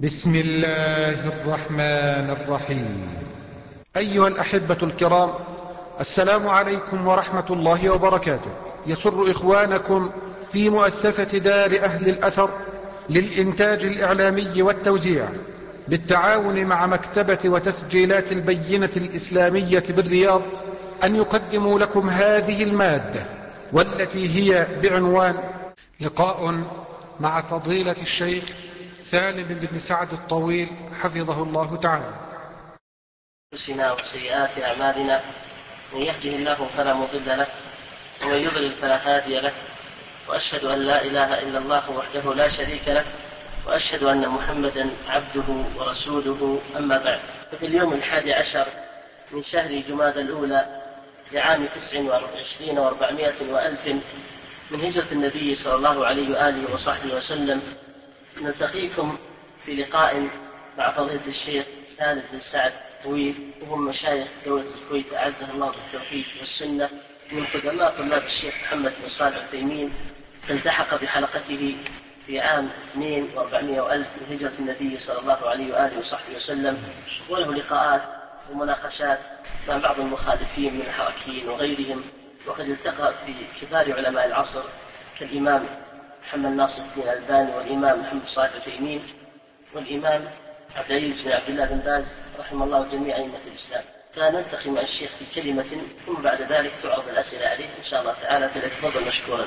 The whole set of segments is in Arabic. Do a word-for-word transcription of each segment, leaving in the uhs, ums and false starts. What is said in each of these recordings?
بسم الله الرحمن الرحيم. أيها الأحبة الكرام، السلام عليكم ورحمة الله وبركاته. يسر إخوانكم في مؤسسة دار أهل الأثر للإنتاج الإعلامي والتوزيع بالتعاون مع مكتبة وتسجيلات البينة الإسلامية بالرياض أن يقدموا لكم هذه المادة، والتي هي بعنوان لقاء مع فضيلة الشيخ سالم بن سعد الطويل حفظه الله تعالى. أنفسنا وسيئات أعمالنا، من يهده الله فلا مضل له ومن يضلل فلا هادي له، وأشهد أن لا إله إلا الله وحده لا شريك له، وأشهد أن محمدا عبده ورسوله. أما بعد، ففي اليوم الحادي عشر من شهر جمادى الأولى لعام تسع وعشرين وأربعمائة وألف من هجرة النبي صلى الله عليه وآله وصحبه وسلم، نلتقيكم في لقاء مع فضيلة الشيخ سالم بن سعد الطويل، وهم مشايخ دولة الكويت أعزه الله بالتوفيق والسنة، من قدماء طلاب الشيخ محمد بن صالح العثيمين، فالتحق بحلقته في عام اثنين وأربعمائة وألف من هجرة النبي صلى الله عليه وآله وصحبه وسلم، وله لقاءات ومناقشات مع بعض المخالفين من الحركيين وغيرهم. وقد التقى في كبار علماء العصر كالإمام محمد ناصر الدين الألباني، والإمام محمد صالح العثيمين، والإمام عبد العزيز بن عبد الله بن باز رحمه الله جميع أئمة الإسلام. فنلتقي مع الشيخ بكلمة، ثم بعد ذلك تعرض الأسئلة عليه إن شاء الله تعالى، فليتفضل مشكورا.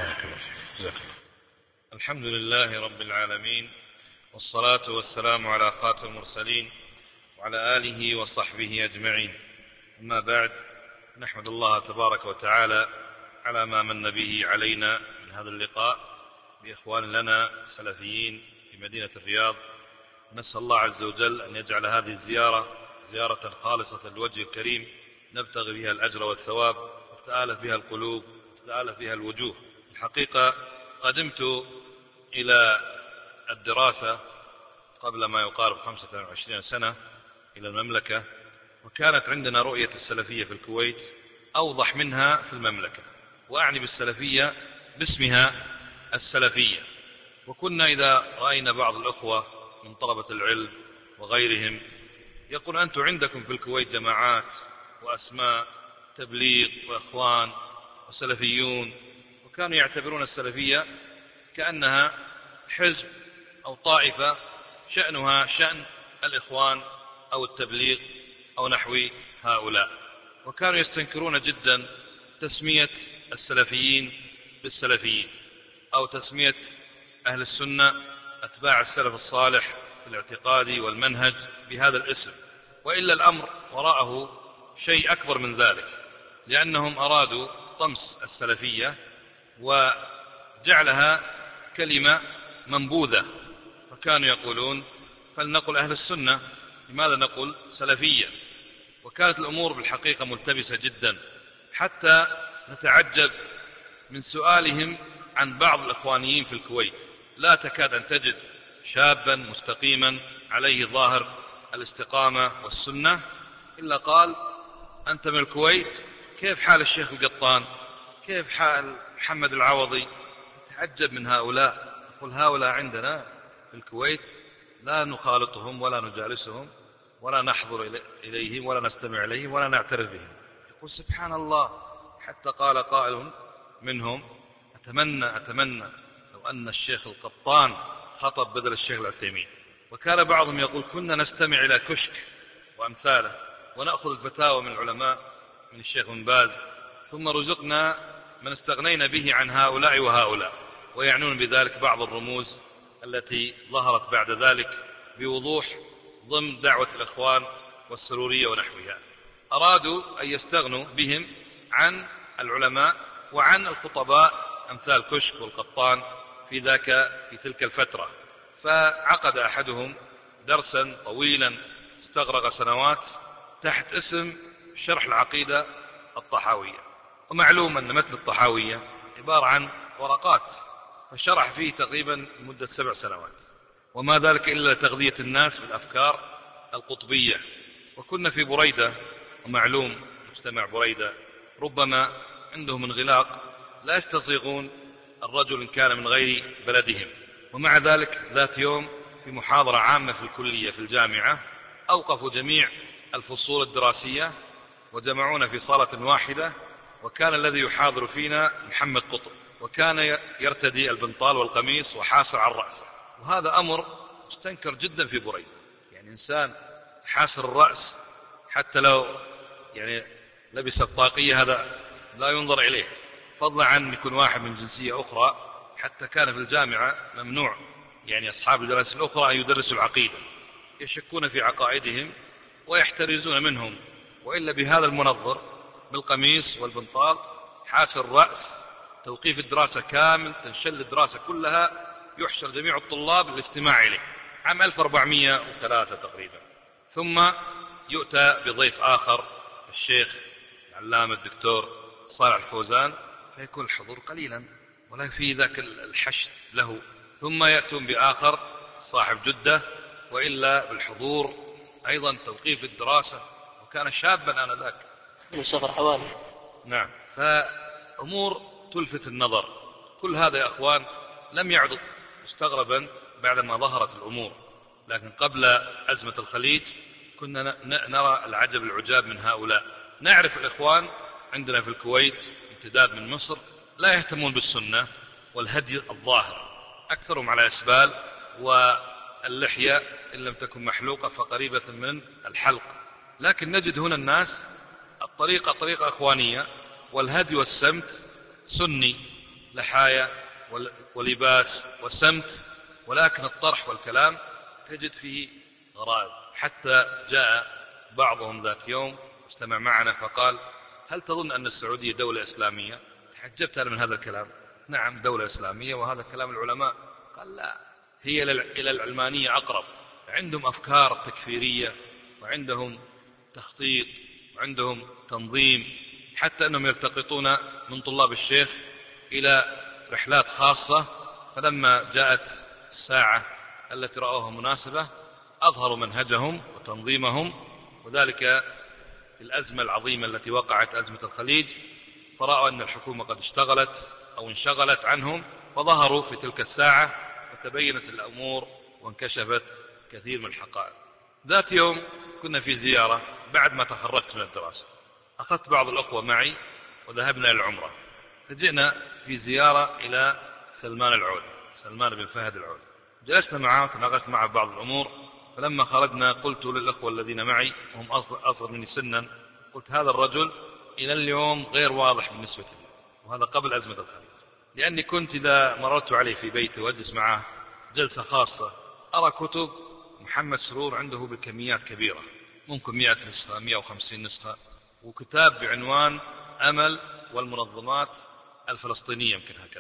الحمد لله رب العالمين، والصلاة والسلام على خاتم المرسلين وعلى آله وصحبه أجمعين. أما بعد، نحمد الله تبارك وتعالى على ما من به علينا من هذا اللقاء بإخوان لنا سلفيين في مدينة الرياض. نسأل الله عز وجل أن يجعل هذه الزيارة زيارة خالصة للوجه الكريم، نبتغي بها الأجر والثواب، وتآلف بها القلوب، وتآلف بها الوجوه. الحقيقة قدمت إلى الدراسة قبل ما يقارب خمسة وعشرين سنة إلى المملكة، وكانت عندنا رؤية السلفية في الكويت أوضح منها في المملكة، وأعني بالسلفية باسمها السلفية. وكنا إذا رأينا بعض الأخوة من طلبة العلم وغيرهم يقول أنتم عندكم في الكويت جماعات وأسماء تبليغ وإخوان وسلفيون، وكانوا يعتبرون السلفية كأنها حزب أو طائفة شأنها شأن الإخوان أو التبليغ أو نحو هؤلاء، وكانوا يستنكرون جدا تسمية السلفيين بالسلفيين، أو تسمية أهل السنة أتباع السلف الصالح في الاعتقاد والمنهج بهذا الاسم. وإلا الأمر وراءه شيء أكبر من ذلك، لأنهم أرادوا طمس السلفية وجعلها كلمة منبوذة، فكانوا يقولون فلنقل أهل السنة، لماذا نقول سلفية؟ وكانت الأمور بالحقيقة ملتبسة جدا، حتى نتعجب من سؤالهم عن بعض الإخوانيين في الكويت. لا تكاد أن تجد شابا مستقيما عليه ظاهر الاستقامة والسنة إلا قال أنت من الكويت، كيف حال الشيخ القطان، كيف حال محمد العوضي؟ تعجب من هؤلاء. يقول هؤلاء عندنا في الكويت لا نخالطهم ولا نجالسهم ولا نحضر إليهم ولا نستمع إليهم ولا نعترف بهم. يقول سبحان الله. حتى قال قائل منهم أتمنى أتمنى لو أن الشيخ القطان خطب بدل الشيخ العثيمين. وكان بعضهم يقول كنا نستمع إلى كشك وأمثاله ونأخذ الفتاوى من العلماء من الشيخ بن باز، ثم رزقنا من استغنينا به عن هؤلاء وهؤلاء، ويعنون بذلك بعض الرموز التي ظهرت بعد ذلك بوضوح ضمن دعوة الإخوان والسرورية ونحوها. أرادوا أن يستغنوا بهم عن العلماء وعن الخطباء أمثال كشك والقطان في ذاك في تلك الفترة. فعقد أحدهم درسا طويلا استغرق سنوات تحت اسم شرح العقيدة الطحاوية. ومعلوم أن متن الطحاوية عبارة عن ورقات، فشرح فيه تقريبا مدة سبع سنوات، وما ذلك إلا تغذية الناس بالأفكار القطبية. وكنا في بريدة، ومعلوم مجتمع بريدة ربما عندهم انغلاق، لا يستصيغون الرجل إن كان من غير بلدهم. ومع ذلك ذات يوم في محاضرة عامة في الكلية في الجامعة، أوقفوا جميع الفصول الدراسية وجمعونا في صالة واحدة، وكان الذي يحاضر فينا محمد قطب، وكان يرتدي البنطال والقميص وحاسر على الرأس. وهذا أمر مستنكر جدا في بريدة، يعني إنسان حاسر الرأس حتى لو يعني لبس الطاقية هذا لا ينظر إليه، فضلا عن يكون واحد من جنسية أخرى. حتى كان في الجامعة ممنوع يعني أصحاب الدراسة الأخرى أن يدرسوا العقيدة، يشكون في عقائدهم ويحترزون منهم، وإلا بهذا المنظر بالقميص والبنطال حاسر الرأس توقيف الدراسة كامل، تنشل الدراسة كلها، يحشر جميع الطلاب للاستماع إليه. عام ألف وأربعمائة وثلاثة تقريبا، ثم يؤتى بضيف آخر الشيخ العلامة الدكتور صالح الفوزان، فيكون الحضور قليلا ولا في ذاك الحشد له، ثم يأتون بآخر صاحب جدة، وإلا بالحضور أيضا توقيف الدراسة، وكان شابا آنذاك من سفر حوالي. نعم، فأمور تلفت النظر. كل هذا يا أخوان لم يعد مستغربا بعدما ظهرت الأمور، لكن قبل أزمة الخليج كنا نرى العجب العجاب من هؤلاء. نعرف الإخوان عندنا في الكويت امتداد من مصر لا يهتمون بالسنة والهدي الظاهر، أكثرهم على إسبال، واللحية إن لم تكن محلوقة فقريبة من الحلق. لكن نجد هنا الناس الطريقة طريقة إخوانية، والهدي والسمت سني، لحايا ولباس وسمت، ولكن الطرح والكلام تجد فيه غرائب. حتى جاء بعضهم ذات يوم اجتمع معنا فقال: هل تظن أن السعودية دولة إسلامية؟ تحجبت أنا من هذا الكلام. نعم دولة إسلامية وهذا كلام العلماء. قال: لا، هي إلى العلمانية أقرب، عندهم أفكار تكفيرية وعندهم تخطيط وعندهم تنظيم، حتى أنهم يلتقطون من طلاب الشيخ إلى رحلات خاصة. فلما جاءت الساعة التي رأوها مناسبة أظهروا منهجهم وتنظيمهم، وذلك في الأزمة العظيمة التي وقعت، أزمة الخليج، فرأوا أن الحكومة قد اشتغلت أو انشغلت عنهم، فظهروا في تلك الساعة فتبينت الأمور وانكشفت كثير من الحقائق. ذات يوم كنا في زيارة بعد ما تخرجت من الدراسة، أخذت بعض الأخوة معي وذهبنا إلى العمرة، فجئنا في زيارة إلى سلمان العودة، سلمان بن فهد العودة. جلسنا معه وتناقشت معه بعض الأمور، فلما خرجنا قلت للأخوة الذين معي هم أصغر مني سنا، قلت: هذا الرجل إلى اليوم غير واضح بالنسبة لي، وهذا قبل أزمة الخليج، لأني كنت إذا مررت عليه في بيته وأجلس معه جلسة خاصة أرى كتب محمد سرور عنده بكميات كبيرة، ممكن مئة نسخة مئة وخمسين نسخة، وكتاب بعنوان أمل والمنظمات الفلسطينية يمكن هكذا،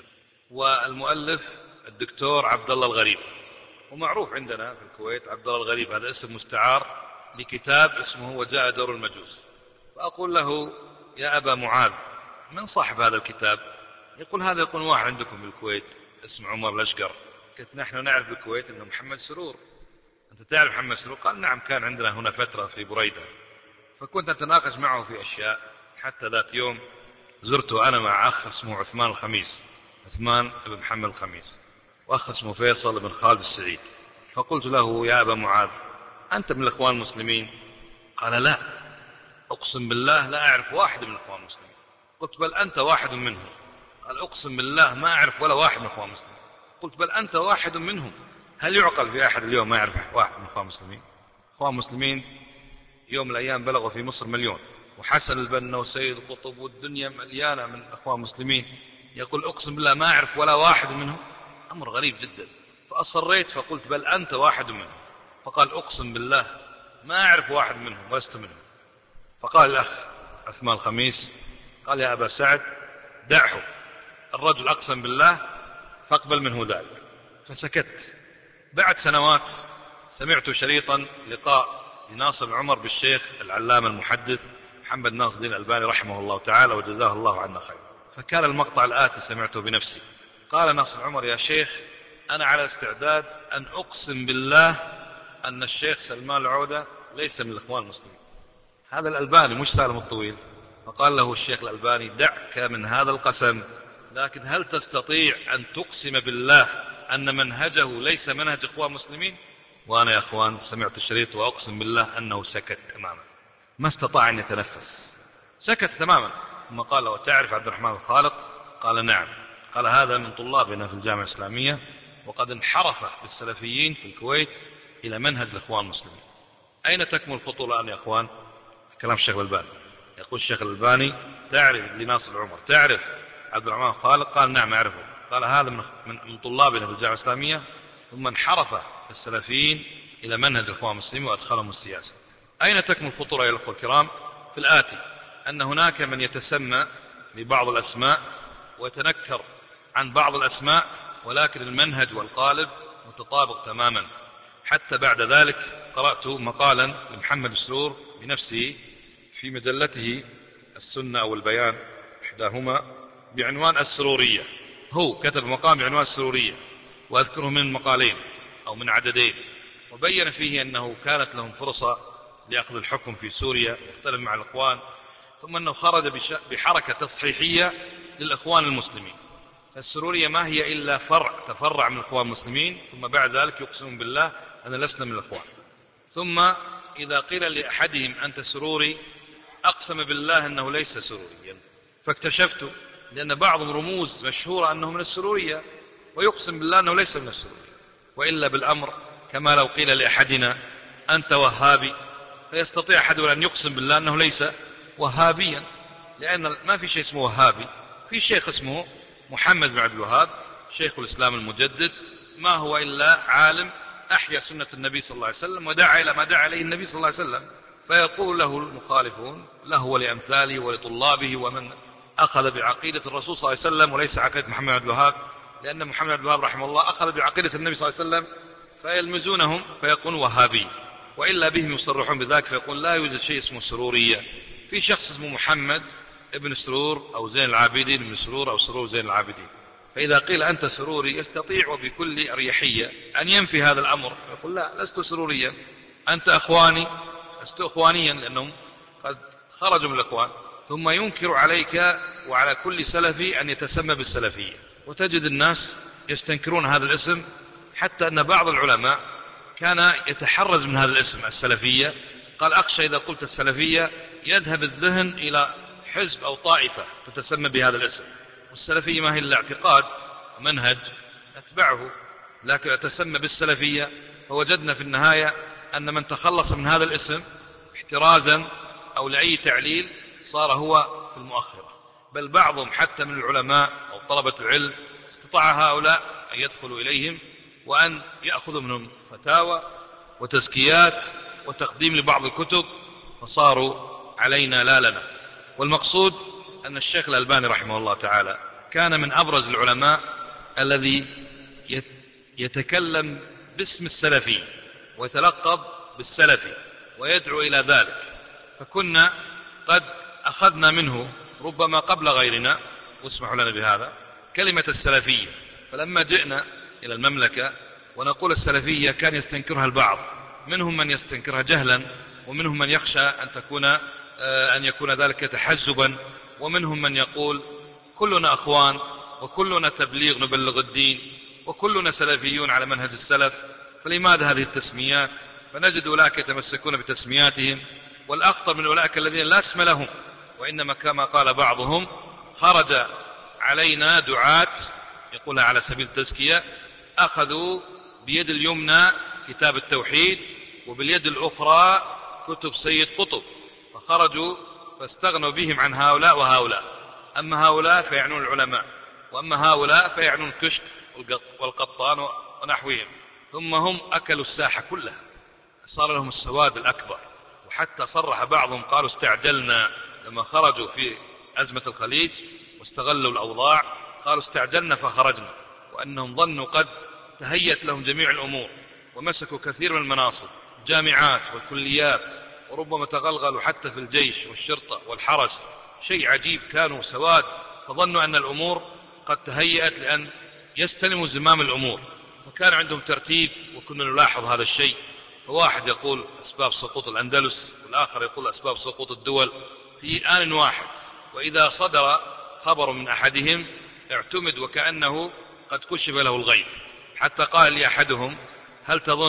والمؤلف الدكتور عبد الله الغريب. ومعروف عندنا في الكويت عبد الله الغريب هذا اسم مستعار لكتاب اسمه وجاء دور المجوس. فأقول له: يا أبا معاذ، من صاحب هذا الكتاب؟ يقول: هذا يقول واحد عندكم بالكويت اسمه عمر الأشقر. قلت: نحن نعرف بالكويت أنه محمد سرور، أنت تعرف محمد سرور؟ قال: نعم، كان عندنا هنا فترة في بريدة. فكنت أتناقش معه في أشياء، حتى ذات يوم زرته أنا مع أخ اسمه عثمان الخميس، عثمان بن محمد الخميس، وأخ اسمه فيصل بن خالد السعيد. فقلت له: يا أبا معاذ، أنت من الإخوان المسلمين؟ قال: لا، أقسم بالله لا أعرف واحد من الإخوان المسلمين. قلت: بل أنت واحد منهم. قال: أقسم بالله ما أعرف ولا واحد من الإخوان المسلمين. قلت: بل أنت واحد منهم. هل يعقل في أحد اليوم ما يعرف واحد من الإخوان المسلمين؟ الإخوان المسلمين يوم من الأيام بلغوا في مصر مليون، وحسن البنا وسيد قطب والدنيا مليانة من الإخوان المسلمين، يقول: أقسم بالله ما أعرف ولا واحد منهم. أمر غريب جدا. فأصريت فقلت: بل أنت واحد منهم. فقال: أقسم بالله ما أعرف واحد منهم ولست منهم. فقال الأخ عثمان الخميس: قال: يا أبا سعد، دعه، الرجل أقسم بالله فاقبل منه ذلك. فسكت. بعد سنوات سمعت شريطا لقاء لناصر عمر بالشيخ العلامة المحدث محمد ناصر الدين الألباني رحمه الله تعالى وجزاه الله عنا خير. فكان المقطع الآتي سمعته بنفسي. قال ناصر عمر: يا شيخ، أنا على استعداد أن أقسم بالله أن الشيخ سلمان العودة ليس من الإخوان المسلمين. هذا الألباني مش سالم الطويل. فقال له الشيخ الألباني: دعك من هذا القسم، لكن هل تستطيع أن تقسم بالله أن منهجه ليس منهج إخوان مسلمين؟ وأنا يا أخوان سمعت الشريط وأقسم بالله أنه سكت تماما، ما استطاع أن يتنفس، سكت تماما. ثم قال له: تعرف عبد الرحمن الخالق؟ قال: نعم. قال: هذا من طلابنا في الجامعة الإسلامية، وقد انحرف بالسلفيين في الكويت إلى منهج الإخوان المسلمين. أين تكمن الخطورة الآن يا أخوان؟ كلام الشيخ الألباني. يقول الشيخ الألباني: تعرف لناصر العمر، تعرف عبد الرحمن الخالق؟ قال: نعم أعرفه. قال: هذا من من طلابنا في الجامعة الإسلامية، ثم انحرف السلفيين إلى منهج الإخوان المسلمين وأدخلهم السياسة. أين تكمن الخطورة يا الأخوة الكرام؟ في الآتي: أن هناك من يتسمى ببعض الأسماء ويتنكر عن بعض الأسماء، ولكن المنهج والقالب متطابق تماما. حتى بعد ذلك قرأت مقالا لمحمد سرور بنفسه في مجلته السنة أو البيان إحداهما بعنوان السرورية، هو كتب مقام بعنوان السرورية، وأذكره من مقالين أو من عددين، وبين فيه أنه كانت لهم فرصة لأخذ الحكم في سوريا واختلف مع الإخوان، ثم أنه خرج بحركة تصحيحية للإخوان المسلمين. فالسرورية ما هي إلا فرع تفرع من الإخوان المسلمين، ثم بعد ذلك يقسمون بالله أن لسنا من الإخوان. ثم إذا قيل لأحدهم أنت سروري أقسم بالله أنه ليس سروريا، فاكتشفت لأن بعضهم رموز مشهورة أنه من السرورية ويقسم بالله أنه ليس من السرورية. وإلا بالأمر كما لو قيل لأحدنا أنت وهابي، فيستطيع أحدنا أن يقسم بالله أنه ليس وهابيا، لأن ما في شيء اسمه وهابي، في شيخ اسمه محمد بن عبد الوهاب شيخ الإسلام المجدد، ما هو إلا عالم أحيا سنة النبي صلى الله عليه وسلم ودعا إلى ما دعا عليه النبي صلى الله عليه وسلم. فيقول له المخالفون، له ولأمثاله ولطلابه ومن أخذ بعقيدة الرسول صلى الله عليه وسلم وليس عقيدة محمد بن عبد الوهاب، لأن محمد بن عبد الوهاب رحمه الله أخذ بعقيدة النبي صلى الله عليه وسلم، فيلمزونهم فيقول وهابي، وإلا بهم يصرحون بذلك فيقول لا يوجد شيء اسمه سرورية. في شخص اسمه محمد ابن سرور أو زين العابدين ابن سرور أو سرور زين العابدين، فإذا قيل أنت سروري يستطيع وبكل أريحية أن ينفي هذا الأمر، يقول لا لست سروريا، أنت أخواني، لست أخوانيا، لأنهم قد خرجوا من الأخوان. ثم ينكر عليك وعلى كل سلفي أن يتسمى بالسلفية، وتجد الناس يستنكرون هذا الاسم، حتى أن بعض العلماء كان يتحرز من هذا الاسم السلفية، قال أخشى إذا قلت السلفية يذهب الذهن إلى حزب أو طائفة تتسمى بهذا الاسم، والسلفية ما هي إلا اعتقاد ومنهج نتبعه، لكن أتسمى بالسلفية. فوجدنا في النهاية أن من تخلص من هذا الاسم احترازا أو لأي تعليل صار هو في المؤخرة، بل بعضهم حتى من العلماء أو طلبة العلم استطاع هؤلاء أن يدخلوا إليهم وأن يأخذوا منهم فتاوى وتزكيات وتقديم لبعض الكتب، فصاروا علينا لا لنا. والمقصود أن الشيخ الألباني رحمه الله تعالى كان من أبرز العلماء الذي يتكلم باسم السلفي ويتلقب بالسلفي ويدعو إلى ذلك، فكنا قد أخذنا منه ربما قبل غيرنا، واسمحوا لنا بهذا، كلمة السلفية. فلما جئنا إلى المملكة ونقول السلفية كان يستنكرها البعض، منهم من يستنكرها جهلا، ومنهم من يخشى أن تكون أن يكون ذلك تحزبا، ومنهم من يقول كلنا أخوان وكلنا تبليغ نبلغ الدين وكلنا سلفيون على منهج السلف، فلماذا هذه التسميات؟ فنجد أولئك يتمسكون بتسمياتهم، والأخطر من أولئك الذين لا اسم لهم، وإنما كما قال بعضهم خرج علينا دعاة يقولها على سبيل التزكية، أخذوا بيد اليمنى كتاب التوحيد وباليد الأخرى كتب سيد قطب، فخرجوا فاستغنوا بهم عن هؤلاء وهؤلاء، أما هؤلاء فيعنون العلماء، وأما هؤلاء فيعنون كشك والقطان ونحوهم، ثم هم أكلوا الساحة كلها، صار لهم السواد الأكبر. وحتى صرح بعضهم قالوا استعجلنا لما خرجوا في أزمة الخليج واستغلوا الأوضاع، قالوا استعجلنا فخرجنا، وأنهم ظنوا قد تهيت لهم جميع الأمور ومسكوا كثير من المناصب، الجامعات والكليات، وربما تغلغلوا حتى في الجيش والشرطة والحرس، شيء عجيب، كانوا سواد، فظنوا أن الأمور قد تهيأت لأن يستلموا زمام الأمور، فكان عندهم ترتيب، وكنا نلاحظ هذا الشيء. فواحد يقول أسباب سقوط الأندلس، والآخر يقول أسباب سقوط الدول في آن واحد، وإذا صدر خبر من أحدهم اعتمد وكأنه قد كشف له الغيب، حتى قال لي أحدهم هل تظن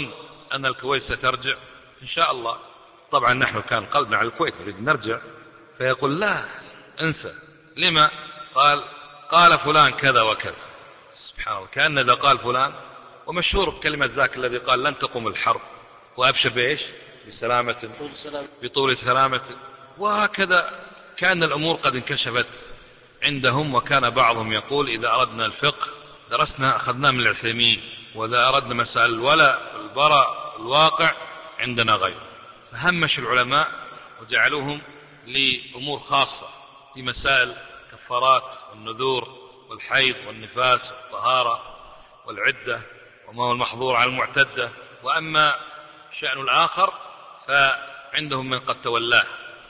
أن الكويت سترجع إن شاء الله. طبعا نحن كان قلبنا على الكويت نريد نرجع، فيقول لا انسى. لما؟ قال قال فلان كذا وكذا. سبحان الله، كأن إذا قال فلان، ومشهور بكلمة ذاك الذي قال لن تقوم الحرب وأبشر بإيش؟ بسلامة، بطول سلامة. وهكذا كان الأمور قد انكشفت عندهم. وكان بعضهم يقول إذا أردنا الفقه درسنا أخذناه من العثيمين، وإذا أردنا مسائل الولاء البراء الواقع عندنا غير. فهمش العلماء وجعلوهم لأمور خاصة في مسائل كفارات والنذور والحيض والنفاس والطهارة والعدة وما هو المحظور على المعتدة. وأما شأن الآخر فعندهم من قد تولاه.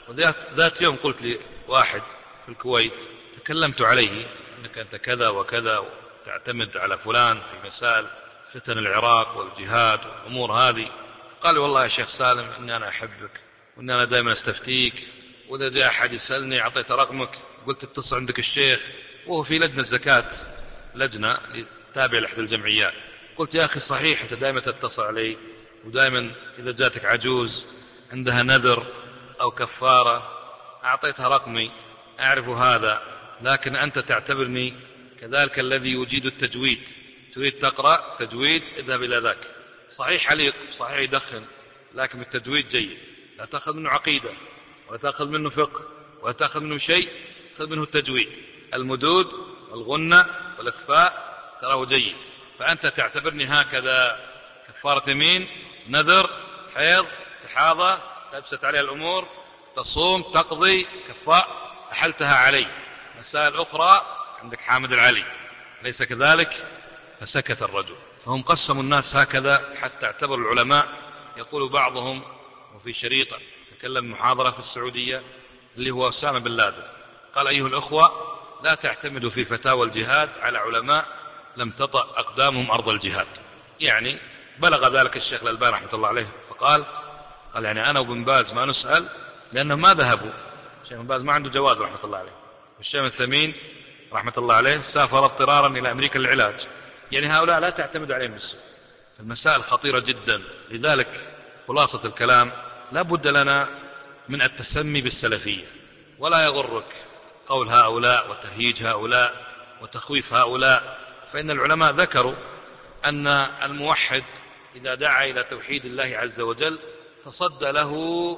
وذات يوم قلت لي واحد في الكويت تكلمت عليه أنك أنت كذا وكذا وتعتمد على فلان في مسائل فتن العراق والجهاد والأمور هذه. قال والله يا شيخ سالم إني أنا أحبك وإني أنا دائما أستفتيك، وإذا جاء أحد يسألني أعطيت رقمك قلت اتصل عندك الشيخ، وهو في لجنة زكاة، لجنة تابعة لإحدى الجمعيات. قلت يا أخي صحيح أنت دائما تتصل علي، ودائما إذا جاتك عجوز عندها نذر أو كفارة أعطيتها رقمي، أعرف هذا، لكن أنت تعتبرني كذلك الذي يجيد التجويد، تريد تقرأ تجويد اذهب إلى ذاك. صحيح حليق، صحيح يدخن، لكن التجويد جيد، لا تأخذ منه عقيدة ولا تأخذ منه فقه ولا تأخذ منه شيء، تأخذ منه التجويد. المدود والغنة والإخفاء تراه جيد. فأنت تعتبرني هكذا كفارة يمين، نذر، حيض، استحاضة، تبست عليها الأمور، تصوم، تقضي، كفاء، أحلتها علي. مسائل أخرى عندك حامد العلي، ليس كذلك؟ فسكت الرجل. فهم قسموا الناس هكذا حتى اعتبر العلماء. يقول بعضهم، وفي شريطة تكلم محاضرة في السعودية اللي هو أسامة بن لادن، قال أيها الأخوة لا تعتمدوا في فتاوى الجهاد على علماء لم تطأ أقدامهم أرض الجهاد. يعني بلغ ذلك الشيخ الألباني رحمة الله عليه فقال قال يعني أنا وابن باز ما نسأل لأنهم ما ذهبوا. الشيخ ابن باز ما عنده جواز رحمة الله عليه، والشيخ الثمين رحمة الله عليه سافر اضطرارا إلى أمريكا للعلاج. يعني هؤلاء لا تعتمد عليهم بالسوء. المسائل خطيرة جدا. لذلك خلاصة الكلام لا بد لنا من التسمي بالسلفية، ولا يغرك قول هؤلاء وتهييج هؤلاء وتخويف هؤلاء. فإن العلماء ذكروا أن الموحد إذا دعا إلى توحيد الله عز وجل تصدى له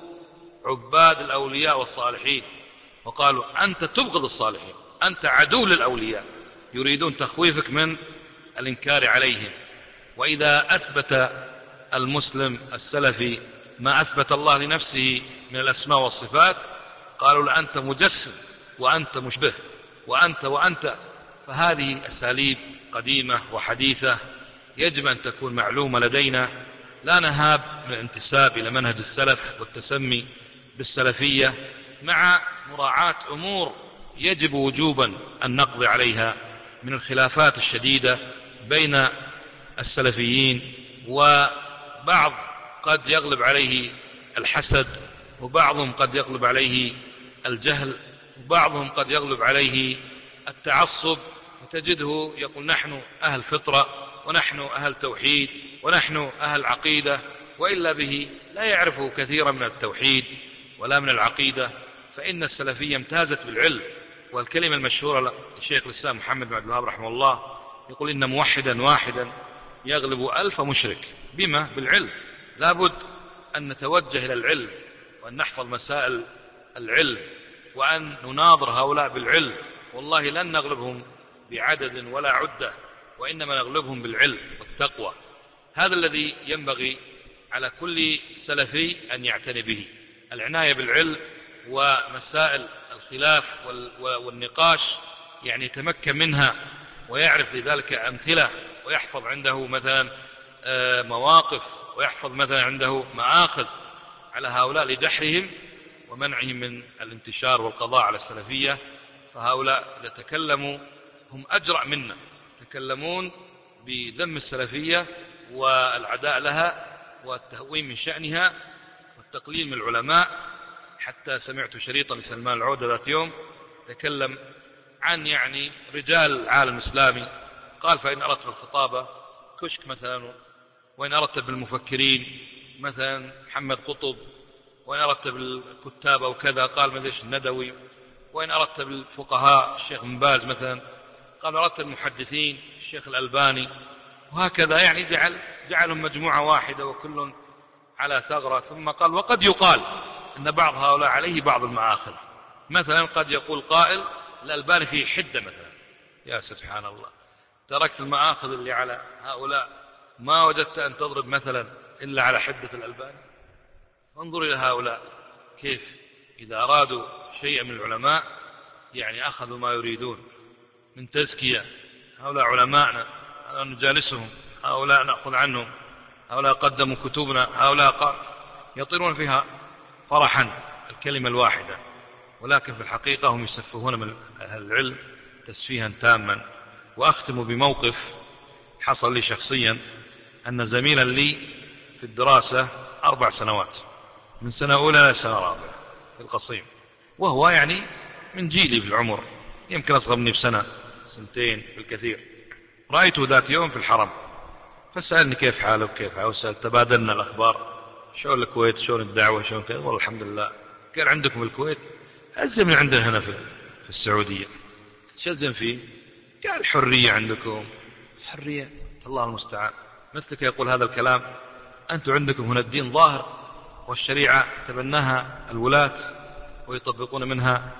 عباد الأولياء والصالحين وقالوا أنت تبغض الصالحين، أنت عدو للأولياء، يريدون تخويفك من الإنكار عليهم. وإذا أثبت المسلم السلفي ما أثبت الله لنفسه من الأسماء والصفات قالوا لأنت مجسم وأنت مشبه وأنت وأنت. فهذه أساليب قديمة وحديثة يجب أن تكون معلومة لدينا. لا نهاب من الانتساب إلى منهج السلف والتسمي بالسلفية، مع مراعاة أمور يجب وجوبا أن نقضي عليها من الخلافات الشديدة بين السلفيين. وبعض قد يغلب عليه الحسد، وبعضهم قد يغلب عليه الجهل، وبعضهم قد يغلب عليه التعصب، فتجده يقول نحن أهل فطرة ونحن أهل توحيد ونحن أهل عقيدة، وإلا به لا يعرف كثيرا من التوحيد ولا من العقيدة. فإن السلفية امتازت بالعلم. والكلمة المشهورة لشيخ الإسلام محمد بن عبد الوهاب رحمه الله يقول إن موحدا واحدا يغلب ألف مشرك. بما؟ بالعلم. لابد أن نتوجه إلى العلم وأن نحفظ مسائل العلم وأن نناظر هؤلاء بالعلم. والله لن نغلبهم بعدد ولا عدة، وإنما نغلبهم بالعلم والتقوى. هذا الذي ينبغي على كل سلفي أن يعتني به، العناية بالعلم ومسائل الخلاف والنقاش، يعني يتمكن منها ويعرف لذلك أمثلة، ويحفظ عنده مثلا مواقف، ويحفظ مثلا عنده مآخذ على هؤلاء لدحرهم ومنعهم من الانتشار والقضاء على السلفية. فهؤلاء إذا تكلموا هم أجرأ منا، يتكلمون بذم السلفية والعداء لها والتهوين من شأنها والتقليل من العلماء. حتى سمعت شريطا لسلمان العودة ذات يوم تكلم عن يعني رجال العالم الإسلامي، قال فإن أردت الخطابة كشك مثلا وإن أردت بالمفكرين مثلا محمد قطب، وإن أردت بالكتاب أو كذا قال مدش الندوي، وإن أردت بالفقهاء الشيخ بن باز مثلا قال أردت بالمحدثين الشيخ الألباني، وهكذا يعني جعل جعلهم مجموعة واحدة وكل على ثغرة. ثم قال وقد يقال أن بعض هؤلاء عليه بعض المآخذ، مثلا قد يقول قائل الألباني فيه حدة مثلا، يا سبحان الله، تركت المآخذ اللي على هؤلاء ما وجدت أن تضرب مثلا إلا على حدة الألباني. انظر إلى هؤلاء كيف إذا أرادوا شيئا من العلماء يعني أخذوا ما يريدون من تزكية. هؤلاء علماءنا، هؤلاء نجالسهم، هؤلاء نأخذ عنهم، هؤلاء قدموا كتبنا، هؤلاء يطيرون فيها فرحا الكلمة الواحدة، ولكن في الحقيقة هم يسفهون من أهل العلم تسفيها تاما. وأختم بموقف حصل لي شخصيا، أن زميلا لي في الدراسة أربع سنوات من سنة أولى إلى سنة رابعة في القصيم، وهو يعني من جيلي في العمر، يمكن أصغر مني بسنة سنتين بالكثير. رأيته ذات يوم في الحرم فسألني كيف حاله وكيف حاله، وسأل تبادلنا الأخبار، شلون الكويت، شلون الدعوة، شلون كذا. والله الحمد لله. قال عندكم الكويت أزين من عندنا هنا في السعودية. شزن فيه؟ قال حرية عندكم، حرية، الله المستعان. مثلك يقول هذا الكلام، أنتم عندكم هنا الدين ظاهر والشريعة تبناها الولاة ويطبقون منها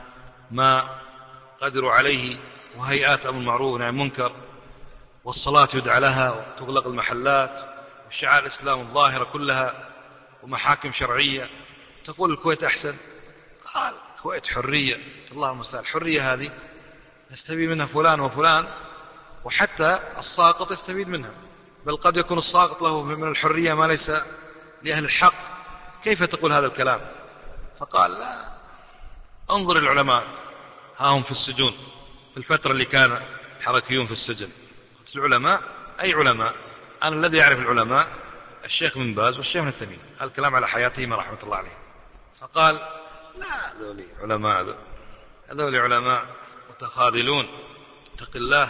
ما قدروا عليه، وهيئات أمر المعروف والنهي عن المنكر، والصلاة يدعى لها وتغلق المحلات، وشعائر الإسلام الظاهرة كلها، ومحاكم شرعية. تقول الكويت أحسن؟ قال الكويت حرية، الله المستعان. الحرية هذه يستفيد منها فلان وفلان، وحتى الساقط يستفيد منها، بل قد يكون الساقط له من الحرية ما ليس لأهل الحق. كيف تقول هذا الكلام؟ فقال لا، انظر العلماء ها هم في السجون في الفترة اللي كان حركيون في السجن. قلت العلماء أي علماء؟ أنا الذي أعرف العلماء الشيخ بن باز والشيخ بن عثيمين، الكلام على حياتهما رحمة الله عليه. فقال لا، هذول علماء، هذول علماء متخاذلون، اتق الله.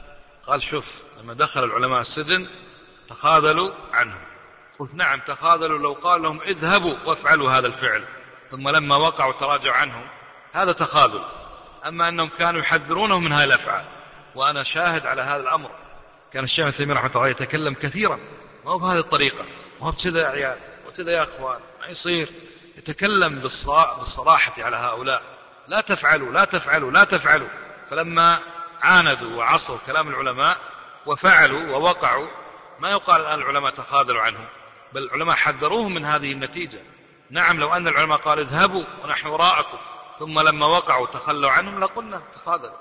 قال شوف، لما دخل العلماء السجن تخاذلوا عنهم. قلت نعم تخاذلوا، لو قال لهم اذهبوا وافعلوا هذا الفعل ثم لما وقعوا تراجعوا عنهم، هذا تخاذل. أما أنهم كانوا يحذرونهم من هذه الأفعال، وأنا شاهد على هذا الأمر. كان الشيخ الثيمين رحمه الله يتكلم كثيرا، ما هو بهذه الطريقة، ما هو بكذا يا عيال وكذا يا أخوان، ما يصير. يتكلم بالصراحة على هؤلاء، لا تفعلوا لا تفعلوا لا تفعلوا. فلما عاندوا وعصوا كلام العلماء وفعلوا ووقعوا، ما يقال الآن العلماء تخاذلوا عنهم، بل العلماء حذروهم من هذه النتيجة. نعم لو أن العلماء قال اذهبوا ونحن وراءكم، ثم لما وقعوا تخلوا عنهم لقلنا تخاذلوا.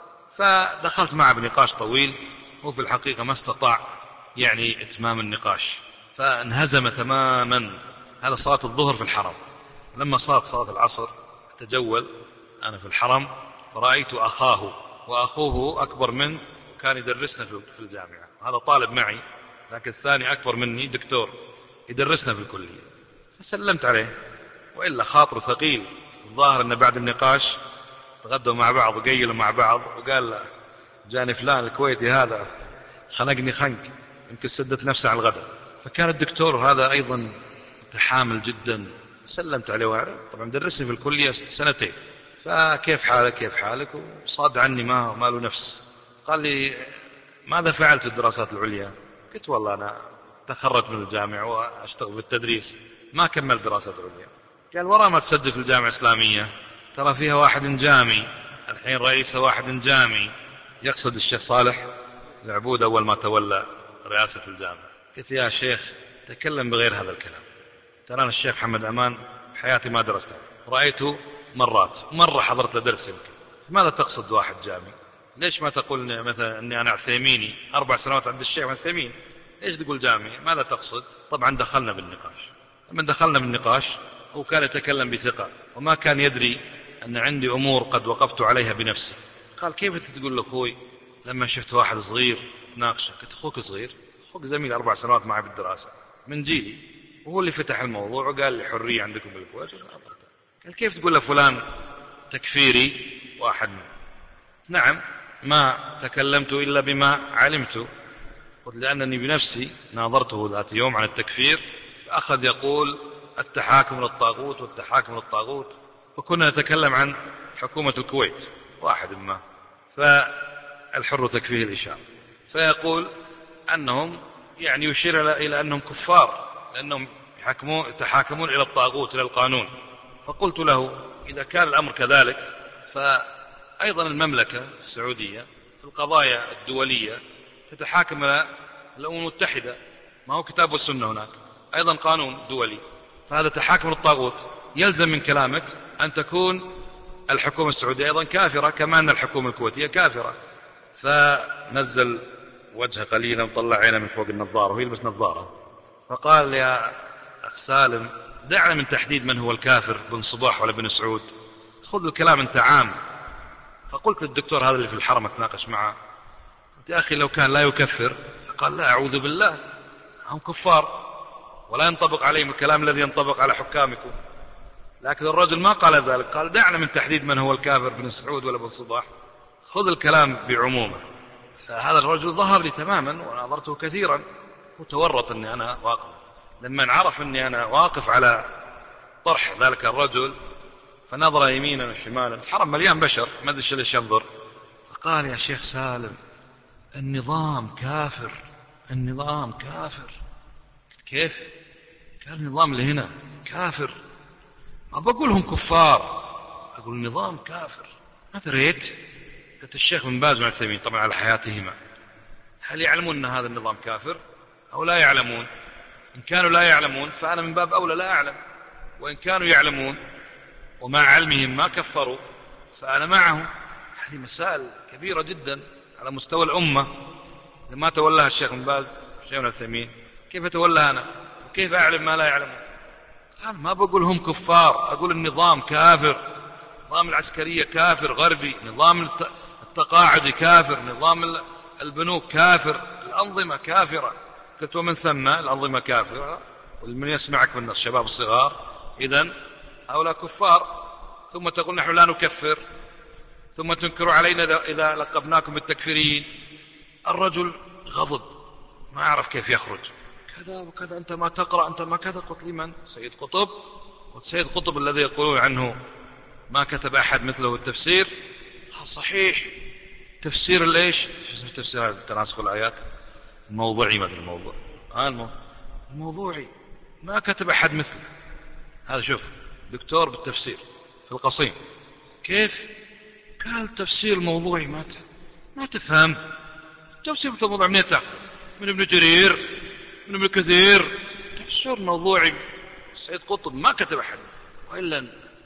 فدخلت معه بنقاش طويل، هو في الحقيقة ما استطاع يعني إتمام النقاش، فانهزم تماما. هذا صلاة الظهر في الحرم. لما صارت صلاة العصر تجول أنا في الحرم، فرأيت أخاه، وأخوه أكبر من، وكان يدرسنا في الجامعة، هذا طالب معي، لكن الثاني أكبر مني دكتور يدرسنا في الكلية. فسلمت عليه، وإلا خاطر ثقيل. الظاهر أن بعد النقاش تغدوا مع بعض وقيلوا مع بعض، وقال له جاني فلان الكويتي هذا خنقني خنق، يمكن سدت نفسه على الغداء. فكان الدكتور هذا أيضا متحامل جدا. سلمت عليه وعرف، طبعا درسني في الكلية سنتين، فكيف حالك كيف حالك، وصاد عني ما ما له نفس. قال لي ماذا فعلت الدراسات العليا؟ قلت والله أنا تخرجت من الجامعة وأشتغل بالتدريس، ما كملت دراسات عليا. قال ورا ما تسجل في الجامعة الإسلامية ترى فيها واحد جامي الحين رئيس واحد جامي، يقصد الشيخ صالح العبود أول ما تولى رئاسة الجامعة. قلت يا شيخ تكلم بغير هذا الكلام، ترى الشيخ محمد أمان بحياتي ما درسته، رأيته مرات، مرة حضرت له درس يمكن. ماذا تقصد واحد جامي؟ ليش ما تقول مثلا أني أنا عثيميني أربع سنوات عند الشيخ عثيمين، ليش تقول جامي؟ ماذا تقصد؟ طبعا دخلنا بالنقاش. من دخلنا بالنقاش هو كان يتكلم بثقة، وما كان يدري أن عندي أمور قد وقفت عليها بنفسي. قال كيف أنت تقول لأخوي لما شفت واحد صغير ناقشه؟ قلت أخوك صغير؟ أخوك زميل أربع سنوات معي بالدراسة من جيلي، وهو اللي فتح الموضوع وقال لي حرية عندكم بالكويت. قال كيف تقول لفلان تكفيري واحد؟ نعم ما تكلمت إلا بما علمت. قلت لأنني بنفسي ناظرته ذات يوم عن التكفير، أخذ يقول التحاكم للطاغوت والتحاكم للطاغوت، وكنا نتكلم عن حكومة الكويت واحد ما، فالحر تكفيه الإشارة، فيقول أنهم يعني يشير إلى أنهم كفار لأنهم يتحاكمون إلى الطاغوت إلى القانون. فقلت له إذا كان الأمر كذلك فأيضا المملكة السعودية في القضايا الدولية تتحاكم إلى الأمم المتحدة، ما هو كتاب والسنة هناك أيضا قانون دولي، فهذا تحاكم للطاغوت. يلزم من كلامك أن تكون الحكومة السعودية أيضا كافرة كما أن الحكومة الكويتية كافرة. فنزل وجهه قليلا وطلع عينه من فوق النظارة وهو يلبس نظارة، فقال يا أخ سالم دعنا من تحديد من هو الكافر، بن صباح ولا بن سعود، خذ الكلام أنت عام. فقلت للدكتور هذا اللي في الحرم أتناقش معه، قلت يا أخي لو كان لا يكفر، قال لا أعوذ بالله هم كفار ولا ينطبق عليهم الكلام الذي ينطبق على حكامكم. لكن الرجل ما قال ذلك، قال دعنا من تحديد من هو الكافر بن سعود ولا بن صباح، خذ الكلام بعمومه. فهذا الرجل ظهر لي تماما وناظرته كثيرا، وتورط أني أنا واقف. لما عرف أني أنا واقف على طرح ذلك الرجل فنظر يمينا وشمالا، الحرم مليان بشر ما أدري ليش ينظر، فقال يا شيخ سالم النظام كافر، النظام كافر. كيف؟ قال النظام اللي هنا كافر، ما بقولهم كفار، أقول النظام كافر. ما دريت. قلت الشيخ بن باز وعثيمين طبعا على حياتهما هل يعلمون أن هذا النظام كافر أو لا يعلمون؟ إن كانوا لا يعلمون فأنا من باب أولى لا أعلم، وإن كانوا يعلمون ومع علمهم ما كفروا فأنا معهم. هذه مسائل كبيرة جدا على مستوى الأمة، إذا ما تولاها الشيخ بن باز الشيخ بن عثيمين كيف أتولى أنا؟ وكيف أعلم ما لا يعلمون؟ قال ما بقول هم كفار، أقول النظام كافر، نظام العسكرية كافر غربي، نظام التقاعد كافر، نظام البنوك كافر، الأنظمة كافرة. قلت ومن ثم الأنظمة كافرة ومن يسمعك من الشباب الصغار إذن هؤلاء كفار، ثم تقول نحن لا نكفر، ثم تنكروا علينا إذا لقبناكم بالتكفيريين. الرجل غضب ما أعرف كيف يخرج، كذا وكذا، أنت ما تقرأ، أنت ما كذا. قلت لمن؟ سيد قطب. قلت سيد قطب الذي يقولون عنه ما كتب أحد مثله التفسير. قال صحيح، تفسير ليش؟ شو اسمه تفسير تناسخ الآيات الموضوعي، ما أدري الموضوع آه الموضوعي ما كتب أحد مثله. هذا شوف دكتور بالتفسير في القصيم. كيف؟ قال تفسير الموضوعي ما ما تفهم. تفسير الموضوع منين تأخذ؟ من ابن جرير، من ابن كثير. تفسير موضوعي سيد قطب ما كتب أحد، وإلا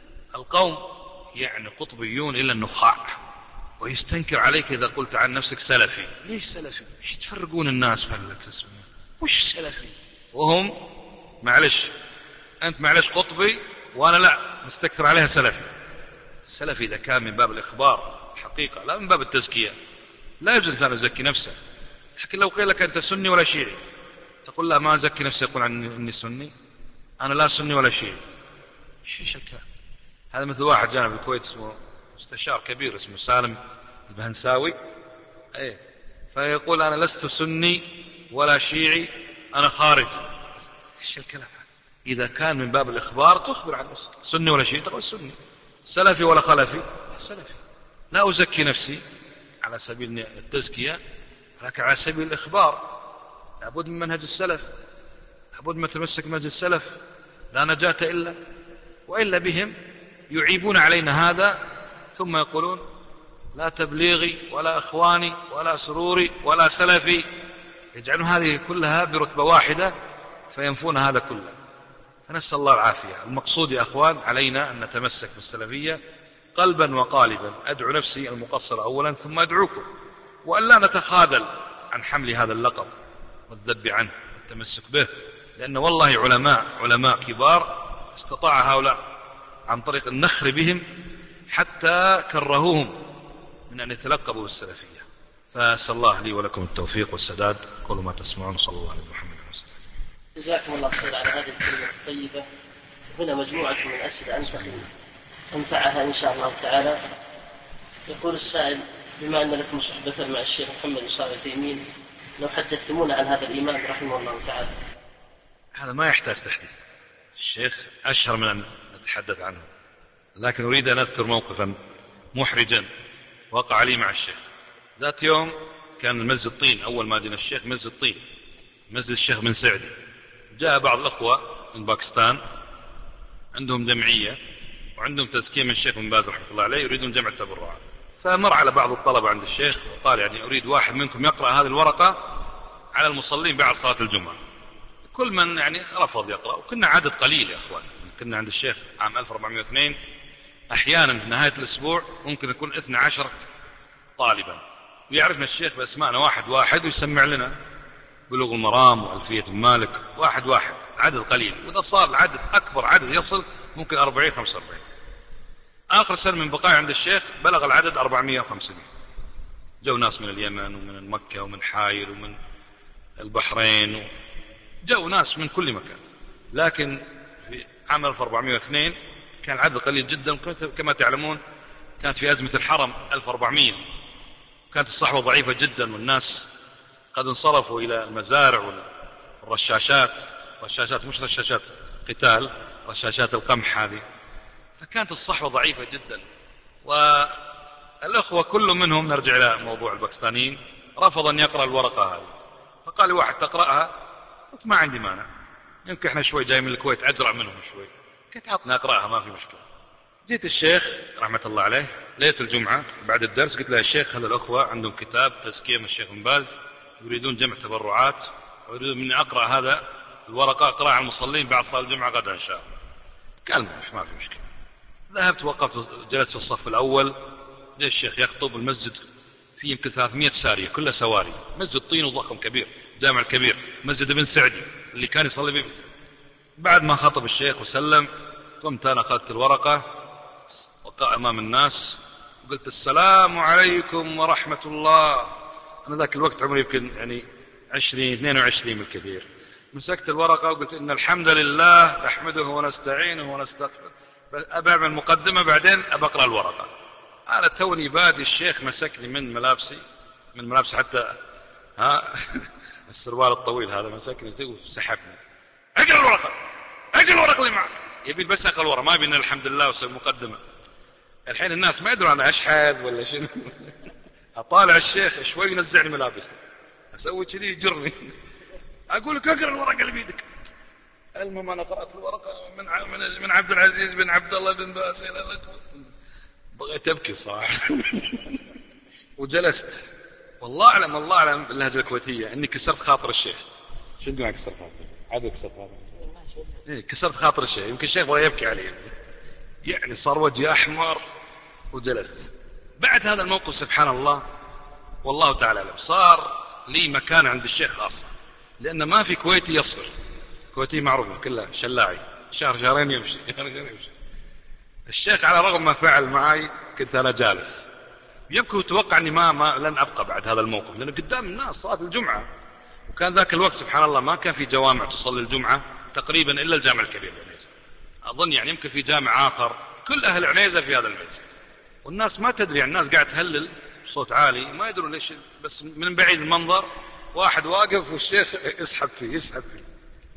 القوم يعني قطبيون إلا النخاع، ويستنكر عليك إذا قلت عن نفسك سلفي. ليش سلفي؟ ايش تفرقون الناس بهالك تسميه؟ وش سلفي؟ وهم معلش أنت معلش قطبي وأنا لا مستكثر عليها سلفي. السلفي إذا كان من باب الإخبار الحقيقة لا من باب التزكية، لا يجوز أن أزكي نفسه. لكن لو قيل لك أنت سني ولا شيعي تقول لا ما أزكي نفسي، يقول عني إني سني، أنا لا سني ولا شيعي. ايش الكلام هذا؟ مثل واحد جانا بالكويت اسمه مستشار كبير اسمه سالم البهنساوي، ايه، فيقول أنا لست سني ولا شيعي، أنا خارج. ايش الكلام؟ إذا كان من باب الإخبار تخبر عن نفسك، سني ولا شيعي تقول سني، سلفي ولا خلفي سلفي. لا أزكي نفسي على سبيل التزكية، لكن على سبيل الإخبار. لابد من منهج السلف، لابد من تمسك منهج السلف، لا نجاة إلا وإلا بهم يعيبون علينا هذا، ثم يقولون لا تبليغي ولا إخواني ولا سروري ولا سلفي، يجعلون هذه كلها برتبة واحدة فينفون هذا كله. فنسأل الله العافية. المقصود يا أخوان علينا أن نتمسك بالسلفية قلبا وقالبا. أدعو نفسي المقصر أولا ثم أدعوكم، وأن لا نتخاذل عن حمل هذا اللقب والذب عنه والتمسك به، لأن والله علماء علماء كبار استطاع هؤلاء عن طريق النخر بهم حتى كرهوهم من أن يتلقبوا بالسلفية. فأسأل الله لي ولكم التوفيق والسداد. قولوا ما تسمعون. صلى الله عليه محمد وسلم. جزاكم الله خير على هذه الكلمة الطيبة. هنا مجموعة من أسئلة أنتقل أنفعها إن شاء الله تعالى. يقول السائل: بما أن لكم صحبة مع الشيخ محمد بن صالح العثيمين لو حدثتمونا عن هذا الإمام رحمه الله تعالى. هذا ما يحتاج تحديث، الشيخ أشهر من أن نتحدث عنه، لكن أريد أن أذكر موقفا محرجا وقع لي مع الشيخ. ذات يوم كان المسجد طين، أول ما جينا الشيخ مسجد طين، مسجد الشيخ بن سعدي. جاء بعض الأخوة من باكستان عندهم جمعية وعندهم تزكية من الشيخ بن باز رحمة الله عليه، يريدون جمع التبرعات. فمر على بعض الطلبة عند الشيخ وقال يعني أريد واحد منكم يقرأ هذه الورقة على المصلين بعد صلاة الجمعة. كل من يعني رفض يقرأ، وكنا عدد قليل يا أخوان. كنا عند الشيخ عام ألف وأربعمائة واثنين، أحيانا في نهاية الأسبوع ممكن يكون اثني عشر طالبا، ويعرفنا الشيخ بأسماءنا واحد واحد ويسمع لنا بلوغ المرام وألفية المالك واحد واحد، عدد قليل. وإذا صار العدد أكبر عدد يصل ممكن أربعين خمسة وأربعين. آخر سنة من بقاء عند الشيخ بلغ العدد أربعمائة وخمسمائة. جو ناس من اليمن ومن مكة ومن حائل ومن البحرين، جو ناس من كل مكان. لكن في عام ألف وأربعمائة واثنين كان العدد قليل جدا، كما تعلمون كانت في أزمة الحرم ألف وأربعمائة، كانت الصحوة ضعيفة جدا، والناس قد انصرفوا إلى المزارع والرشاشات، رشاشات مش رشاشات قتال، رشاشات القمح هذه. فكانت الصحوة ضعيفة جدا، والأخوة كل منهم، نرجع إلى موضوع الباكستانيين، رفض أن يقرأ الورقة هذه. فقال لي واحد تقرأها؟ قلت ما عندي مانع، يمكن احنا شوي جاي من الكويت أجرع منهم شوي، قلت عطنا أقرأها ما في مشكلة. جيت الشيخ رحمة الله عليه ليلة الجمعة بعد الدرس، قلت له يا شيخ هذا الأخوة عندهم كتاب تزكية من الشيخ بن باز يريدون جمع تبرعات، ويريدون مني أقرأ هذا الورقة، أقرأ على المصلين بعد صلاة الجمعة غدا إن شاء الله. قال ما في مشكلة. ذهبت وقفت جلست في الصف الأول، جاء الشيخ يخطب. المسجد فيه يمكن ثلاثمائة سارية كلها سواري، مسجد طين وضخم كبير، جامع الكبير، مسجد ابن سعدي اللي كان يصلي به بس. بعد ما خطب الشيخ وسلم قمت أنا أخذت الورقة وقع أمام الناس وقلت السلام عليكم ورحمة الله. أنا ذاك الوقت عمري يمكن يعني عشرين اثنين وعشرين بالكثير. مسكت الورقة وقلت إن الحمد لله نحمده ونستعينه ونستغفره. أبعمل المقدمة بعدين أبقرأ الورقة. أنا توني بادي الشيخ مسكني من ملابسي، من ملابسي حتى ها السروال الطويل هذا، مسكني وسحبني. اقرأ الورقة، اقرأ الورقة اللي معك. يبي بس أقرأ الورقة، ما بين الحمد لله وسوي مقدمة. الحين الناس ما يدرون أنا أشحذ ولا شنو. أطالع الشيخ شوي ينزعني ملابسي، أسوي كذي يجرني، أقول لك اقرأ الورقة اللي بيدك. المهم أنا قرأت الورقة من من عبد العزيز بن عبد الله بن باز إلى، بغيت أبكي صراحة. وجلست. والله أعلم والله أعلم باللهجة الكويتية إني كسرت خاطر الشيخ. شو تقول كسرت خاطر؟ عاد كسرت خاطر. إيه كسرت خاطر الشيخ، يمكن الشيخ بغى يبكي عليه، يعني صار وجهي أحمر. وجلست. بعد هذا الموقف سبحان الله والله تعالى أعلم صار لي مكان عند الشيخ خاصة، لأن ما في كويتي يصبر. كويتي معروف كله شلاعي، شهر شهرين يمشي، شهر شهرين يمشي. الشيخ على رغم ما فعل معي كنت أنا جالس يبكي وتوقع أني ما, ما لن أبقى بعد هذا الموقف، لأنه قدام الناس صلاة الجمعة. وكان ذاك الوقت سبحان الله ما كان في جوامع تصلي الجمعة تقريبا إلا الجامع الكبير العنيزة، أظن يعني يمكن في جامع آخر، كل أهل عنيزة في هذا المسجد. والناس ما تدري، يعني الناس قاعد تهلل بصوت عالي ما يدرون ليش، بس من بعيد المنظر واحد واقف والشيخ يسحب فيه يسحب فيه.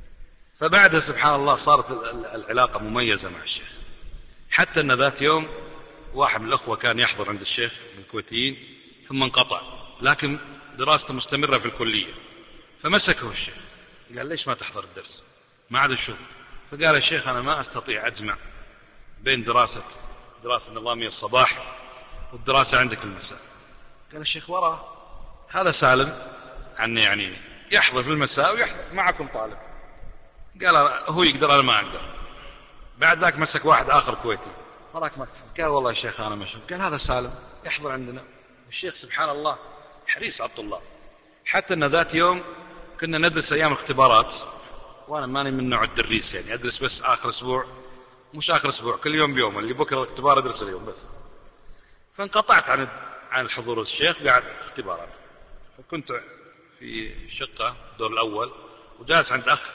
فبعدها سبحان الله صارت العلاقة مميزة مع الشيخ، حتى أن ذات يوم واحد من الأخوة كان يحضر عند الشيخ من الكويتيين ثم انقطع، لكن دراسته مستمرة في الكلية. فمسكه الشيخ قال ليش ما تحضر الدرس؟ ما عاد نشوف. فقال يا شيخ أنا ما أستطيع أجمع بين دراسة دراسة نظامية الصباح والدراسة عندك المساء. قال الشيخ وراه هذا سالم عني، يعني يحضر في المساء ويحضر معكم طالب. قال هو يقدر أنا ما أقدر. بعد ذاك مسك واحد آخر كويتي وراك ما قال والله يا شيخ أنا مشغول. قال هذا سالم يحضر عندنا. الشيخ سبحان الله حريص على الطلاب، حتى أن ذات يوم كنا ندرس أيام الاختبارات، وأنا ماني من نوع الدريس، يعني أدرس بس آخر أسبوع، مش آخر أسبوع كل يوم بيوم، اللي بكرة الاختبار أدرس اليوم بس. فانقطعت عن عن الحضور الشيخ قاعد اختبارات. فكنت في شقة الدور الأول وجالس عند أخ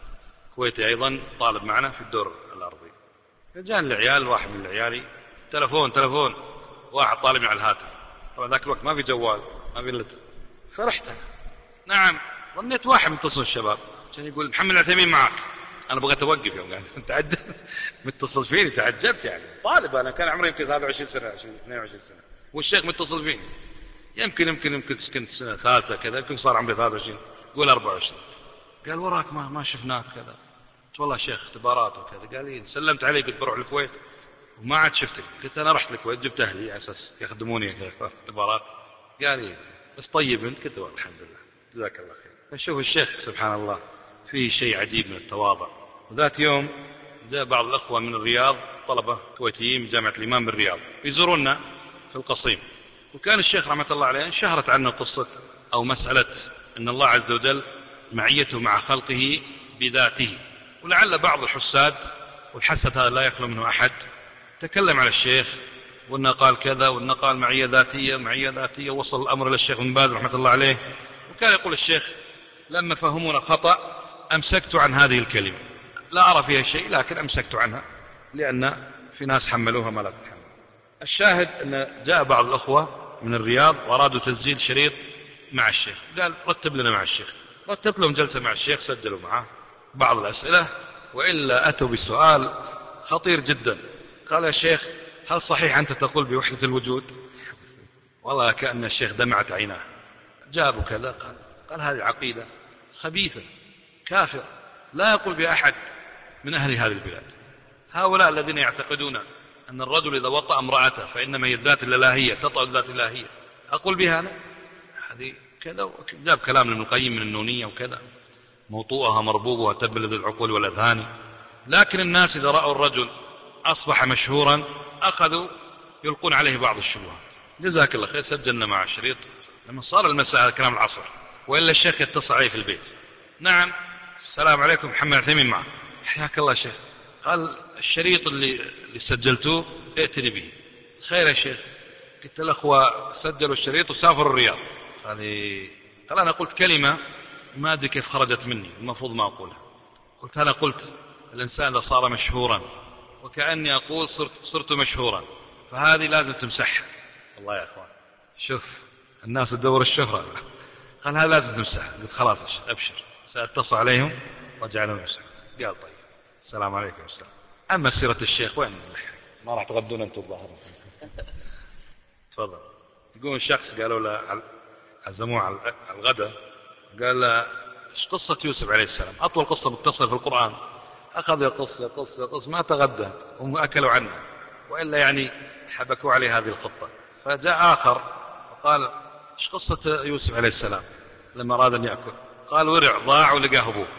كويتي أيضا طالب معنا في الدور الأرضي. فجاء العيال، واحد من العيالي تلفون تلفون واحد طالب على الهاتف. طبعا ذاك الوقت ما في جوال ما في لت. فرحت نعم. ظنيت واحد متصل الشباب كان يقول محمد العثيمين معك. أنا بغيت أوقف يوم قاعد تعجب متصل فيني، تعجبت يعني. طالب أنا كان عمري يمكن ثلاثة وعشرين سنة اثنين وعشرين سنة والشيخ متصل فيني. يمكن يمكن يمكن كنت سنة ثالثة كذا، يمكن صار عمري ثلاثة وعشرين يقول أربعة وعشرين. قال وراك ما ما شفناك كذا. قلت والله شيخ اختبارات وكذا. قال لي سلمت علي قلت بروح الكويت وما عاد شفتك. قلت أنا رحت الكويت جبت أهلي على أساس يخدموني اختبارات. قال لي بس طيب أنت. قلت والله الحمد لله جزاك الله خير. فشوف الشيخ سبحان الله فيه شيء عجيب من التواضع. وذات يوم جاء بعض الأخوة من الرياض طلبة كويتيين من جامعة الإمام بالرياض يزوروننا في القصيم. وكان الشيخ رحمة الله عليه انشهرت عنه قصة أو مسألة أن الله عز وجل معيته مع خلقه بذاته. ولعل بعض الحساد، والحسد هذا لا يخلو منه أحد، تكلم على الشيخ وأنه قال كذا وأنه قال معية ذاتية معية ذاتية. وصل الأمر للشيخ بن باز رحمة الله عليه، وكان يقول الشيخ لما فهمونا خطأ أمسكت عن هذه الكلمة، لا أرى فيها شيء لكن أمسكت عنها لأن في ناس حملوها ما لا تتحمل. الشاهد أن جاء بعض الأخوة من الرياض وأرادوا تسجيل شريط مع الشيخ. قال رتب لنا مع الشيخ. رتبت لهم جلسة مع الشيخ، سجلوا معه بعض الأسئلة، وإلا أتوا بسؤال خطير جدا. قال يا شيخ هل صحيح أنت تقول بوحدة الوجود؟ والله كأن الشيخ دمعت عيناه. جابوا كذا قال, قال هذه عقيدة خبيثة كافر لا يقول بأحد من أهل هذه البلاد. هؤلاء الذين يعتقدون أن الرجل إذا وطأ امرأته فإنما هي الذات الإلهية تطأ الذات الإلهية أقول بها أنا؟ هذه كذا. جاب كلام ابن القيم من النونية وكذا، موطوءها مربوبها تبلذ العقول والأذهان. لكن الناس إذا رأوا الرجل أصبح مشهورا أخذوا يلقون عليه بعض الشبهات. جزاك الله خير. سجلنا مع الشريط لما صار المساء هذا كلام العصر، وإلا الشيخ يتصل عليه في البيت. نعم السلام عليكم محمد العثيمين معك. حياك الله شيخ. قال الشريط اللي, اللي سجلتوه ائتني به. خير يا شيخ. قلت الأخوة سجلوا الشريط وسافروا الرياض. قال قال أنا قلت كلمة ما أدري كيف خرجت مني المفروض ما أقولها. قلت أنا قلت الإنسان إذا صار مشهورا وكأني أقول صرت, صرت مشهورا فهذه لازم تمسحها. الله يا أخوان شوف الناس تدور الشهرة. قال هذا لازم تمسحها. قلت خلاص أبشر سأتصل عليهم وأجعلهم يمسحوا. قال طيب السلام عليكم السلام. أما سيرة الشيخ وين ما راح تغدون أنتم الظاهر. تفضل. يقول الشخص قالوا له عزموه على الغداء قال له ايش قصة يوسف عليه السلام؟ أطول قصة متصلة في القرآن. أخذ يقص يقص يقص ما تغدى هم أكلوا عنه، وإلا يعني حبكوا عليه هذه الخطة. فجاء آخر وقال ايش قصة يوسف عليه السلام لما أراد أن يأكل؟ قال ورع ضاع ولقاه أبوه.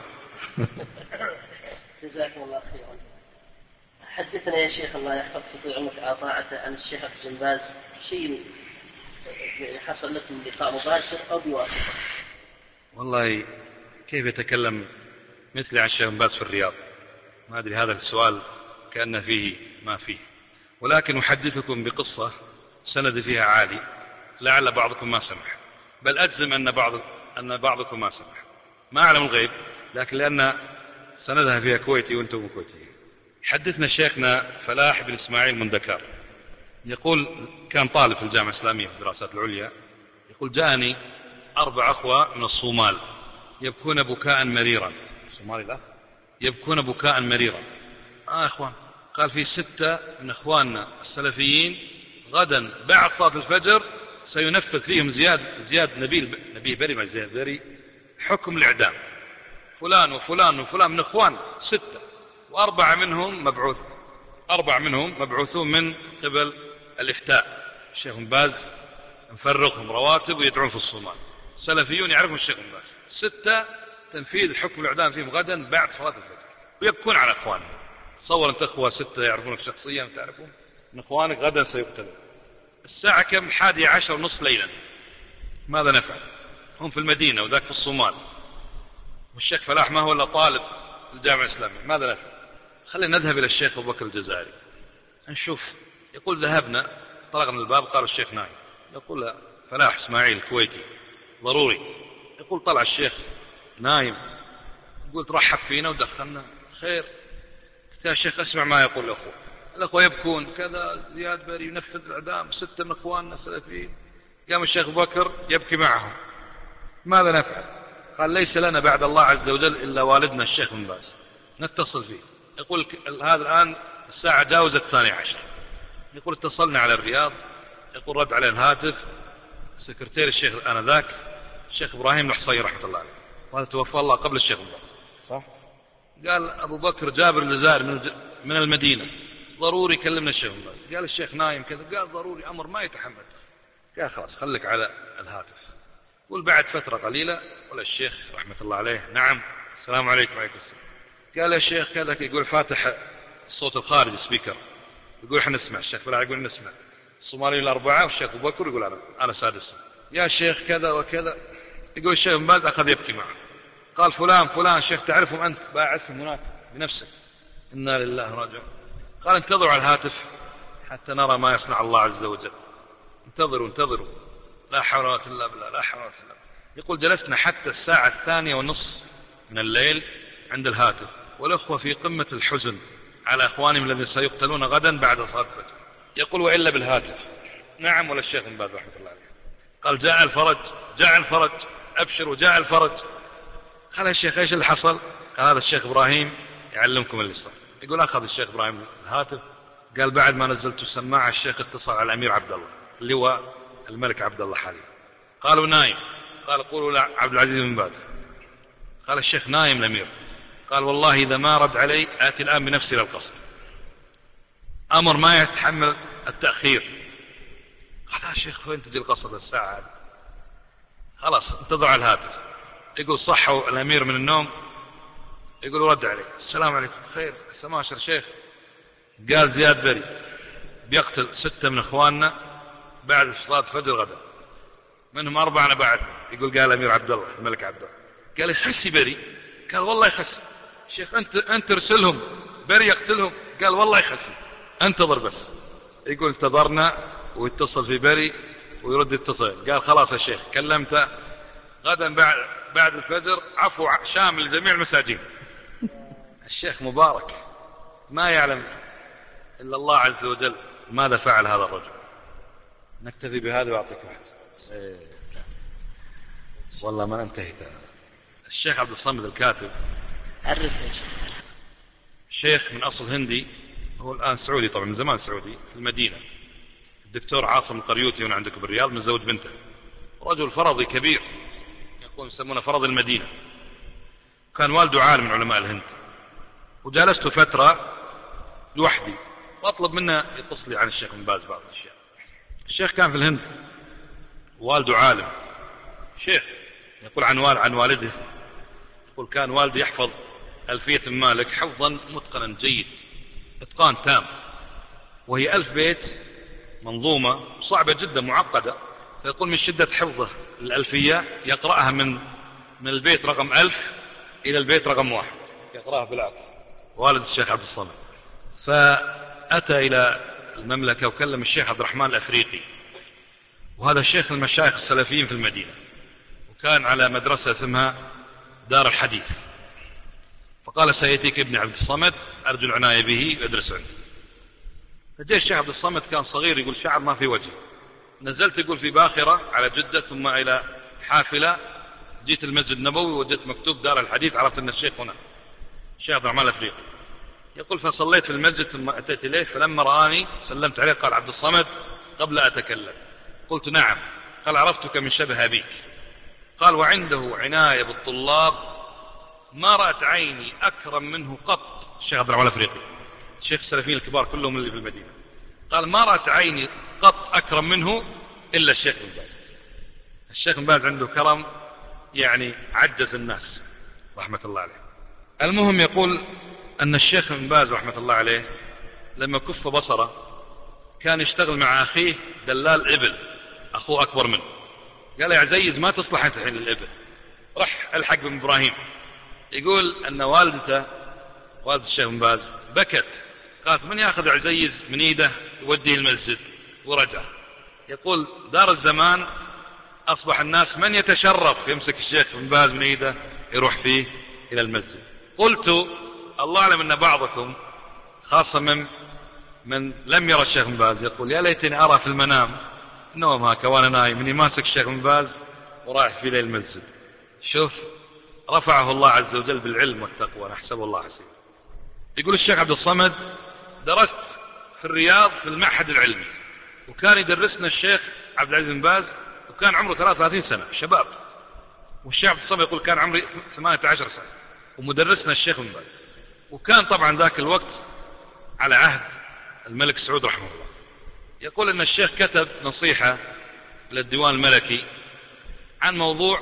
جزاكم الله خيرا. حدثنا يا شيخ الله يحفظك في عمرك على طاعته عن الشيخ بن باز شيء حصل لكم لقاء مباشر أو بواسطة؟ والله كيف يتكلم مثل عن الشيخ بن باز في الرياض؟ ما أدري هذا السؤال كأن فيه ما فيه. ولكن أحدثكم بقصة سند فيها عالي لعل بعضكم ما سمح، بل أجزم أن بعض أن بعضكم ما سمح. ما أعلم الغيب لكن لأن سندها فيها كويتي وأنتم كويتيين. حدثنا شيخنا فلاح بن إسماعيل مندكار يقول كان طالب في الجامعة الإسلامية في الدراسات العليا. يقول جاءني أربع أخوة من الصومال يبكون بكاء مريرا. الصومالي لا يبكون بكاء مريرا. آه إخوان. قال في ستة من إخواننا السلفيين غدا بعد صلاة الفجر سينفذ فيهم زياد زياد نبيل نبيه بري مع زياد بري حكم الإعدام. فلان وفلان وفلان من إخوان ستة، وأربعة منهم مبعوث أربع منهم مبعوثون من قبل الإفتاء. الشيخ بن باز مفرغهم رواتب ويدعون في الصومال. سلفيون يعرفون الشيخ بن باز. ستة تنفيذ حكم الإعدام فيهم غدا بعد صلاة الفجر ويبكون على إخوانهم. تصور أنت أخوة ستة يعرفونك شخصيا تعرفون من إخوانك غدا سيقتلون. الساعة كم؟ حادي عشر ونصف ليلا. ماذا نفعل؟ هم في المدينة وذاك في الصومال، والشيخ فلاح ما هو إلا طالب الجامعة الإسلامية. ماذا نفعل؟ خلينا نذهب إلى الشيخ أبو بكر الجزائري نشوف. يقول ذهبنا طلقنا الباب قالوا الشيخ نايم. يقول فلاح إسماعيل الكويتي ضروري. يقول طلع الشيخ نايم. يقول ترحب فينا ودخلنا. خير. قلت يا شيخ أسمع ما يقول الأخوة. الأخوة يبكون كذا زياد بري ينفذ الإعدام ستة من إخواننا السلفيين. قام الشيخ أبو بكر يبكي معهم. ماذا نفعل؟ قال ليس لنا بعد الله عز وجل إلا والدنا الشيخ بن باز نتصل فيه. يقول هذا الآن الساعة جاوزت الثانية عشر. يقول اتصلنا على الرياض، يقول رد عليه الهاتف سكرتير الشيخ آنذاك الشيخ إبراهيم الحصي رحمة الله عليه، وهذا توفى الله قبل الشيخ بن باز. صح؟ قال أبو بكر جابر الجزائر من من المدينة ضروري كلمنا الشيخ بن باز. قال الشيخ نايم كذا. قال ضروري أمر ما يتحمل. قال خلاص خليك على الهاتف. قل بعد فترة قليلة ولا الشيخ رحمة الله عليه نعم السلام عليكم وعليكم السلام. قال يا شيخ كذا، يقول فاتح الصوت الخارجي سبيكر، يقول احنا نسمع. الشيخ فلان يقول نسمع. الصومالي الأربعة والشيخ أبو بكر يقول أنا أنا سادس. يا شيخ كذا وكذا. يقول الشيخ بن باز أخذ يبكي معه. قال فلان فلان شيخ تعرفهم أنت باع اسم هناك بنفسك. إنا لله راجعون. قال انتظروا على الهاتف حتى نرى ما يصنع الله عز وجل. انتظروا انتظروا لا حول ولا قوة إلا بالله لا حول ولا قوة إلا بالله. يقول جلسنا حتى الساعة الثانية والنصف من الليل عند الهاتف، والأخوة في قمة الحزن على أخوانهم الذين سيقتلون غدا بعد صلاة الفجر. يقول وإلا بالهاتف نعم ولا الشيخ بن باز رحمة الله عليه. قال جاء الفرج جاء الفرج أبشروا جاء الفرج. قال يا شيخ ايش اللي حصل؟ قال هذا الشيخ إبراهيم يعلمكم اللي صار. يقول أخذ الشيخ إبراهيم الهاتف. قال بعد ما نزلت السماعة الشيخ اتصل على الأمير عبد الله اللي هو الملك عبد الله حاليا. قالوا نايم. قال قولوا لعبد العزيز بن باز. قال الشيخ نايم الأمير. قال والله إذا ما رد علي آتي الآن بنفسي للقصر. أمر ما يتحمل التأخير. قال يا شيخ وين تجي القصر الساعة هذه؟ خلاص انتظروا على الهاتف. يقول صحوا الأمير من النوم. يقول رد علي السلام عليكم خير سماشر شيخ. قال زياد بري بيقتل ستة من إخواننا بعد صلاة الفجر غدا، منهم أربعة أنا بعث. يقول قال الأمير عبد الله الملك عبد الله. قال يخسي بري. قال والله يخسي. شيخ أنت أنت ارسلهم بري يقتلهم. قال والله يخسي انتظر بس. يقول انتظرنا ويتصل في بري ويرد يتصل. قال خلاص يا شيخ كلمته غدا بعد بعد الفجر عفو شامل لجميع المساجين. الشيخ مبارك ما يعلم إلا الله عز وجل ماذا فعل هذا الرجل. نكتفي بهذا وأعطيك واحد. والله ما انتهيت. الشيخ عبد الصمد الكاتب عرف ايش شيخ من أصل هندي، هو الآن سعودي طبعا من زمان سعودي في المدينة. الدكتور عاصم القريوتي هنا عندكم بالرياض من زوج بنته، رجل فرضي كبير يقول يسمونه فرض المدينة. كان والده عالم من علماء الهند، وجالسته فترة لوحدي وأطلب منه يتصل لي عن الشيخ بن باز بعض الأشياء. الشيخ كان في الهند والده عالم شيخ. يقول عن والد عن والده يقول كان والدي يحفظ ألفية مالك حفظا متقنا جيد إتقان تام، وهي ألف بيت منظومة صعبة جدا معقدة. فيقول من شدة حفظه الألفية يقرأها من من البيت رقم ألف إلى البيت رقم واحد يقرأها بالعكس. والد الشيخ عبد الصمد فأتى إلى المملكة وكلم الشيخ عبد الرحمن الأفريقي، وهذا الشيخ المشايخ السلفيين في المدينة، وكان على مدرسة اسمها دار الحديث. فقال سيأتيك ابن عبد الصمد أرجو العناية به ويدرس عندي. فجاء الشيخ عبد الصمد كان صغير يقول شعر ما في وجه. نزلت يقول في باخرة على جدة ثم إلى حافلة، جيت المسجد النبوي وجدت مكتوب دار الحديث، عرفت أن الشيخ هنا الشيخ عبد الرحمن الأفريقي. يقول فصليت في المسجد ثم أتيت إليه، فلما رآني سلمت عليه قال عبد الصمد قبل أتكلم. قلت نعم. قال عرفتك من شبه أبيك. قال وعنده عناية بالطلاب ما رأت عيني أكرم منه قط. الشيخ عبد الرحمن الأفريقي الشيخ السلفيين الكبار كلهم اللي في المدينة، قال ما رأت عيني قط أكرم منه إلا الشيخ بن باز. الشيخ بن باز عنده كرم يعني عجز الناس رحمة الله عليه. المهم يقول أن الشيخ بن باز رحمة الله عليه لما كف بصره كان يشتغل مع أخيه دلال إبل، أخوه أكبر منه. قال يا عزيز ما تصلح أنت الحين للإبل، رح الحق بن إبراهيم. يقول أن والدته والد الشيخ بن باز بكت، قالت من يأخذ عزيز من إيده يوديه المسجد ورجع. يقول دار الزمان أصبح الناس من يتشرف يمسك الشيخ بن باز من إيده يروح فيه إلى المسجد. قلت الله أعلم أن بعضكم خاصة من من لم يرى الشيخ بن باز يقول يا ليتني أرى في المنام نوم هكا وأنا نايم إني ماسك الشيخ بن باز ورايح في ليل المسجد. شوف رفعه الله عز وجل بالعلم والتقوى، نحسبه الله حسيبا. يقول الشيخ عبد الصمد: درست في الرياض في المعهد العلمي، وكان يدرسنا الشيخ عبد العزيز بن باز، وكان عمره ثلاثة وثلاثين سنة شباب. والشيخ عبد الصمد يقول كان عمري ثمانية عشر سنة ومدرسنا الشيخ بن باز. وكان طبعا ذاك الوقت على عهد الملك سعود رحمه الله. يقول أن الشيخ كتب نصيحة للديوان الملكي عن موضوع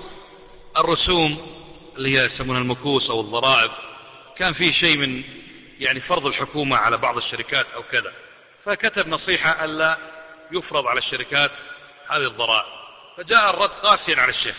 الرسوم اللي هي يسمونها المكوس أو الضرائب. كان فيه شيء من يعني فرض الحكومة على بعض الشركات أو كذا، فكتب نصيحة ألا يفرض على الشركات هذه الضرائب. فجاء الرد قاسيا على الشيخ،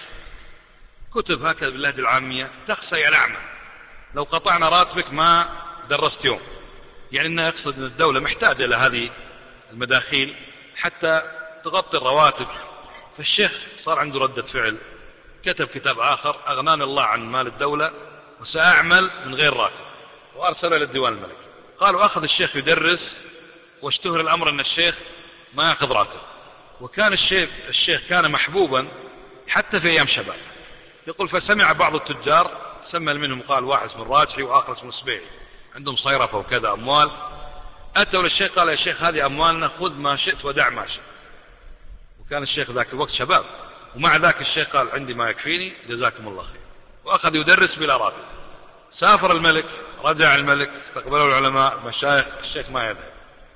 كتب هكذا باللهجة العامية: تخسى يا الأعمى، لو قطعنا راتبك ما درست يوم. يعني أنه يقصد أن الدولة محتاجة إلى هذه المداخيل حتى تغطي الرواتب. فالشيخ صار عنده ردة فعل، كتب كتاب آخر: أغناني الله عن مال الدولة وسأعمل من غير راتب، وأرسله إلى الديوان الملكي. قالوا أخذ الشيخ يدرس، واشتهر الأمر أن الشيخ ما يأخذ راتب. وكان الشيخ, الشيخ كان محبوبا حتى في أيام شباب. يقول: فسمع بعض التجار، سمى منهم قال واحد اسمه الراجحي وآخر اسمه السبيعي، عندهم صيرفة وكذا أموال، أتوا للشيخ قال: يا شيخ هذه أموالنا، خذ ما شئت ودع ما شئت. وكان الشيخ ذاك الوقت شباب، ومع ذاك الشيخ قال: عندي ما يكفيني، جزاكم الله خير. وأخذ يدرس بلا راتب. سافر الملك، رجع الملك، استقبله العلماء مشايخ، الشيخ ما يذهب،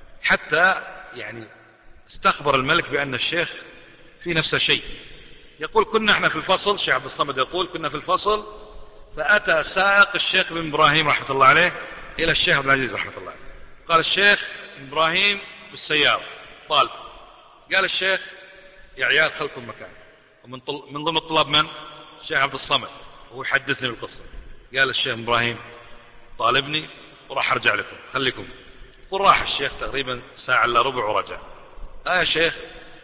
حتى يعني استخبر الملك بأن الشيخ في نفسه شيء. يقول: كنا احنا في الفصل، الشيخ عبد الصمد يقول: كنا في الفصل، فأتى سائق الشيخ بن إبراهيم رحمة الله عليه إلى الشيخ عبد العزيز رحمة الله عليه. قال الشيخ إبراهيم بالسيارة طالب. قال الشيخ: يا عيال خلكم مكان. ومن طل... من ضمن الطلاب من؟ الشيخ عبد الصمد، وهو يحدثني بالقصة. قال الشيخ إبراهيم: طالبني وراح أرجع لكم، خليكم. وراح الشيخ تقريبا ساعة إلا ربع ورجع. آه يا شيخ،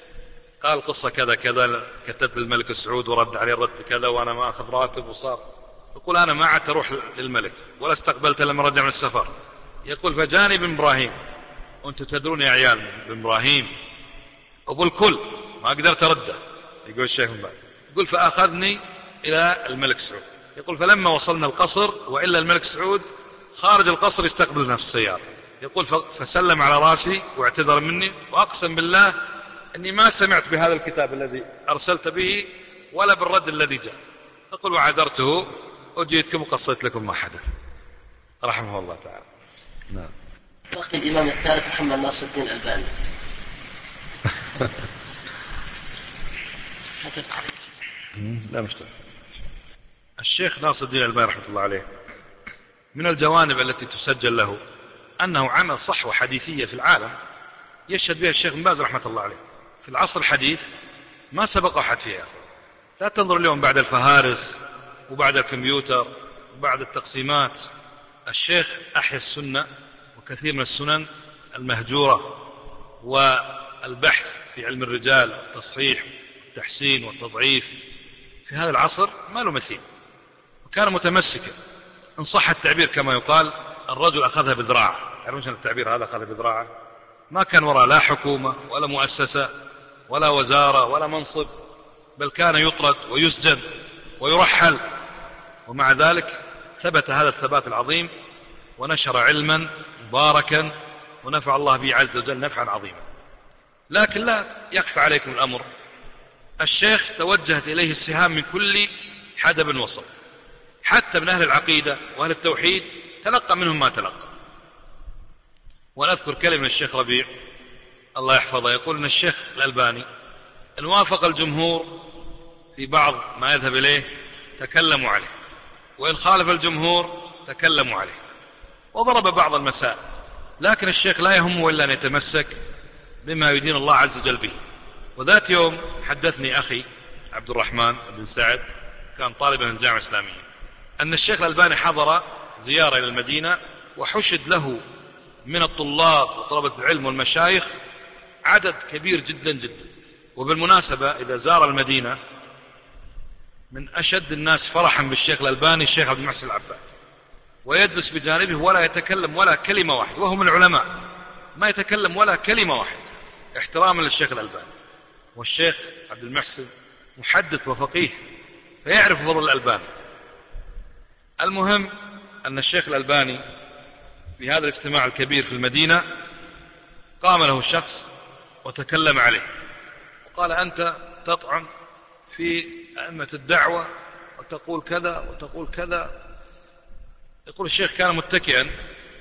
قال قصة كذا كذا، كتبت للملك سعود ورد عليه الرد كذا، وأنا ما أخذ راتب وصار. يقول: أنا ما عدت أروح للملك ولا استقبلت لما رجع من السفر. يقول: فجاني بن إبراهيم، وأنتم تدرون يا عيال بن إبراهيم أبو الكل، ما قدرت أرده. يقول الشيخ بن باز، يقول: فأخذني إلى الملك سعود. يقول: فلما وصلنا القصر، وإلا الملك سعود خارج القصر يستقبلنا في السيارة. يقول: فسلم على راسي واعتذر مني، وأقسم بالله أني ما سمعت بهذا الكتاب الذي أرسلت به ولا بالرد الذي جاء. يقول: وعذرته وجيتكم وقصيت لكم ما حدث، رحمه الله تعالى. نعم. وقت الإمام الثالث محمد ناصر الدين الألباني. لا مشكلة. الشيخ ناصر الدين الألباني رحمة الله عليه من الجوانب التي تسجل له أنه عمل صحوة حديثية في العالم يشهد بها الشيخ بن باز رحمة الله عليه. في العصر الحديث ما سبق أحد فيها. لا تنظر اليوم بعد الفهارس وبعد الكمبيوتر وبعد التقسيمات. الشيخ أحيا السنة وكثير من السنن المهجورة، والبحث في علم الرجال والتصحيح والتحسين والتضعيف في هذا العصر ما له مثيل. وكان متمسكا، إن صح التعبير كما يقال، الرجل أخذها بذراعه. تعرفون التعبير هذا، أخذها بذراعه؟ ما كان وراء لا حكومة ولا مؤسسة ولا وزارة ولا منصب، بل كان يطرد ويسجن ويرحل، ومع ذلك ثبت هذا الثبات العظيم ونشر علما مباركا ونفع الله به عز وجل نفعا عظيما. لكن لا يخفى عليكم الأمر، الشيخ توجهت إليه السهام من كل حدب وصل، حتى من أهل العقيدة وأهل التوحيد تلقى منهم ما تلقى. ونذكر كلمة الشيخ ربيع الله يحفظه، يقول أن الشيخ الألباني إن وافق الجمهور في بعض ما يذهب إليه تكلموا عليه، وإن خالف الجمهور تكلموا عليه، وضرب بعض المسائل. لكن الشيخ لا يهمه إلا أن يتمسك بما يدين الله عز وجل به. وذات يوم حدثني أخي عبد الرحمن بن سعد، كان طالبا من الجامعة الإسلامية، أن الشيخ الألباني حضر زيارة إلى المدينة، وحشد له من الطلاب وطلبة العلم والمشايخ عدد كبير جدا جدا. وبالمناسبة إذا زار المدينة من أشد الناس فرحا بالشيخ الألباني الشيخ عبد المحسن العباد، ويجلس بجانبه ولا يتكلم ولا كلمة واحدة، وهو من العلماء ما يتكلم ولا كلمة واحدة احتراما للشيخ الألباني. والشيخ عبد المحسن محدث وفقيه، فيعرف فضل الألباني، المهم أن الشيخ الألباني في هذا الاجتماع الكبير في المدينة قام له شخص وتكلم عليه وقال: أنت تطعن في أئمة الدعوة وتقول كذا وتقول كذا. يقول الشيخ كان متكئا،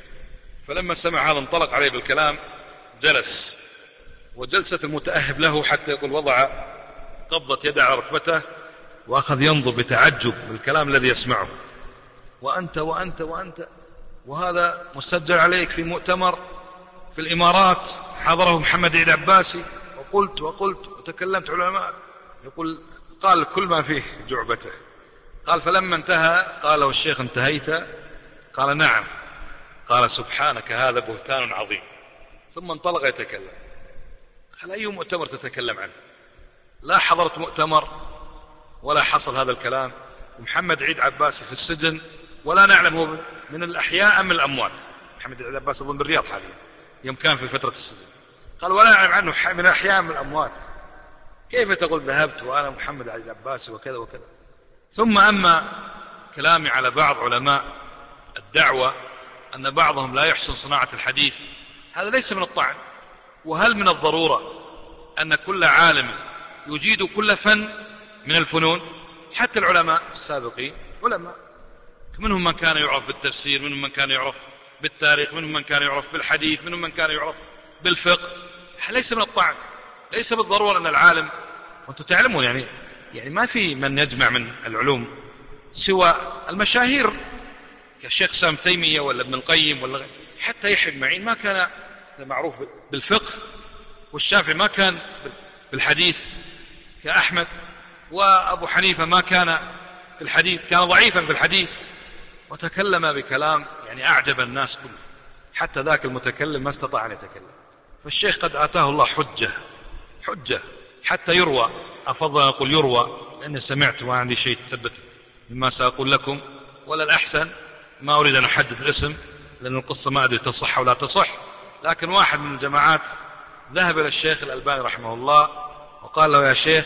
فلما سمع هذا انطلق عليه بالكلام، جلس، وجلسة المتأهب له حتى يقول وضع قبضة يده على ركبته وأخذ ينظر بتعجب بالكلام الذي يسمعه. وأنت وأنت وأنت وهذا مسجل عليك في مؤتمر في الإمارات حضره محمد عيد عباسي، وقلت وقلت وتكلمت علماء. يقول قال كل ما فيه جعبته. قال فلما انتهى قال له الشيخ: انتهيت؟ قال: نعم. قال: سبحانك هذا بهتان عظيم. ثم انطلق يتكلم. قال: أي مؤتمر تتكلم عنه؟ لا حضرت مؤتمر ولا حصل هذا الكلام، ومحمد عيد عباسي في السجن ولا نعلم هو من الأحياء أم من الأموات. محمد عيد عباسي أظن بالرياض حاليا يوم كان في فترة السجن. قال: ولا نعلم عنه من الأحياء من الأموات. كيف تقول ذهبت وأنا محمد عيد عباسي وكذا وكذا؟ ثم أما كلامي على بعض علماء الدعوة أن بعضهم لا يحسن صناعة الحديث، هذا ليس من الطعن. وهل من الضرورة أن كل عالم يجيد كل فن من الفنون؟ حتى العلماء السابقين علماء، منهم من كان يعرف بالتفسير، منهم من كان يعرف بالتاريخ، منهم من كان يعرف بالحديث، منهم من كان يعرف بالفقه. ليس من الطعن، ليس بالضرورة أن العالم، وأنتم تعلمون يعني يعني ما في من يجمع من العلوم سوى المشاهير كالشيخ سام تيمية ولا ابن القيم ولا غيره. حتى يحيى بن معين ما كان معروف بالفقه، والشافعي ما كان بالحديث كأحمد، وأبو حنيفة ما كان في الحديث، كان ضعيفا في الحديث، وتكلم بكلام يعني أعجب الناس كله، حتى ذاك المتكلم ما استطاع أن يتكلم. فالشيخ قد آتاه الله حجة حجة حتى يروى، أفضل أن أقول يروى لأني سمعت وما عندي شيء تثبت مما سأقول لكم، ولا الأحسن ما أريد أن أحدد الاسم لأن القصة ما أدري تصح ولا تصح، لكن واحد من الجماعات ذهب إلى الشيخ الألباني رحمه الله وقال له: يا شيخ،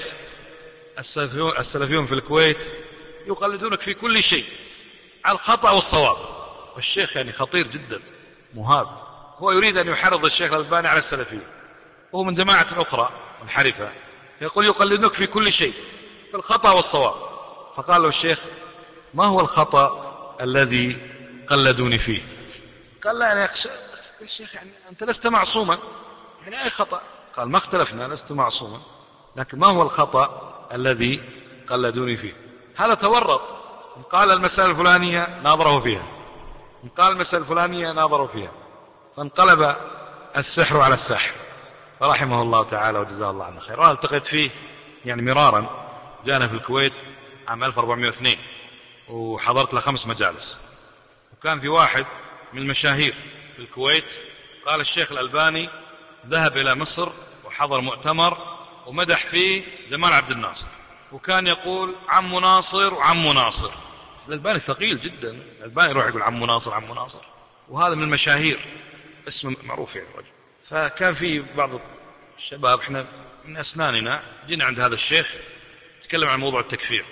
السلفيون في الكويت يقلدونك في كل شيء على الخطأ والصواب. والشيخ يعني خطير جدا مهاب، هو يريد أن يحرض الشيخ الألباني على السلفيين، وهو من جماعة أخرى منحرفة، يقول يقلدونك في كل شيء في الخطأ والصواب. فقال له الشيخ: ما هو الخطأ الذي قلدوني فيه؟ قال: لا يعني يا شيخ، يعني أنت لست معصوما، يعني أي خطأ؟ قال: ما اختلفنا، لست معصوما، لكن ما هو الخطأ الذي قلدوني فيه؟ هذا تورط، إن قال المسألة الفلانية ناظره فيها، إن قال المسألة الفلانية ناظره فيها، فانقلب السحر على الساحر فرحمه الله تعالى وجزاه الله عنه خير. وأنا التقيت فيه يعني مرارا، جانا في الكويت عام ألف وأربعمائة واثنين وحضرت له خمس مجالس. وكان في واحد من المشاهير في الكويت قال: الشيخ الألباني ذهب إلى مصر وحضر مؤتمر ومدح فيه جمال عبد الناصر، وكان يقول عم ناصر وعم ناصر. الألباني ثقيل جدا، الألباني يروح يقول عم ناصر عم ناصر، وهذا من المشاهير اسمه معروف يعني رجل. فكان في بعض الشباب احنا من أسناننا جينا عند هذا الشيخ تكلم عن موضوع التكفير،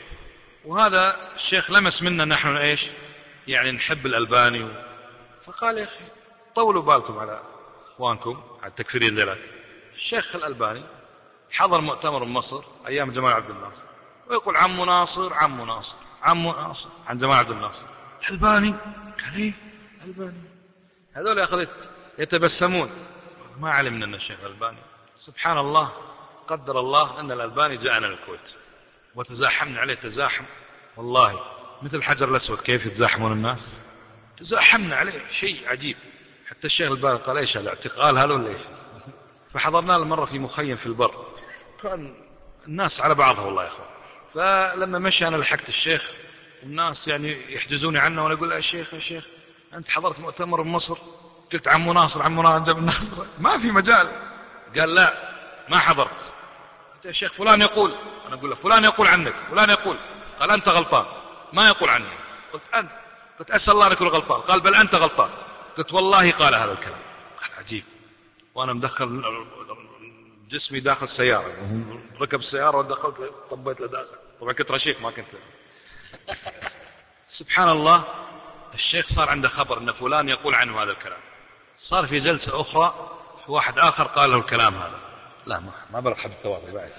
وهذا الشيخ لمس منا نحن ايش يعني نحب الألباني و... فقال: يا أخي طولوا بالكم على اخوانكم على التكفيرين ذلك. الشيخ الألباني حضر مؤتمر مصر ايام جمال عبد الناصر ويقول عم ناصر عم ناصر عم ناصر عن جمال عبد الناصر. الألباني قال: ايه الألباني؟ هذول اخذوا يتبسمون، ما علمنا ان الشيخ الألباني. سبحان الله، قدر الله ان الألباني جاءنا الكويت وتزاحمنا عليه تزاحم والله مثل الحجر الأسود. كيف يتزاحمون الناس؟ تزاحمنا عليه شيء عجيب. حتى الشيخ الألباني قال: ايش الاعتقال هذا ولا ايش؟ فحضرنا له مرة في مخيم في البر، كان الناس على بعضها والله يا اخوان. فلما مشي انا لحقت الشيخ، الناس يعني يحجزوني عنه، وانا اقول: يا شيخ يا شيخ انت حضرت مؤتمر بمصر؟ قلت عم ناصر عم ناصر ناصر ما في مجال. قال: لا ما حضرت. قلت: يا شيخ فلان يقول. انا اقول له: فلان يقول عنك، فلان يقول. قال: انت غلطان، ما يقول عني. قلت: انت. قلت: اسال الله ان يكون غلطان. قال: بل انت غلطان. قلت: والله قال هذا الكلام. قال: عجيب. وانا مدخل جسمي داخل السياره، ركب السياره ودخلت طبيت له داخل. طبعا كنت رشيق ما كنت سبحان الله، الشيخ صار عنده خبر أن فلان يقول عنه هذا الكلام، صار في جلسة أخرى في واحد آخر قال له الكلام هذا. لا ما, ما بلغ حد التواضع بعد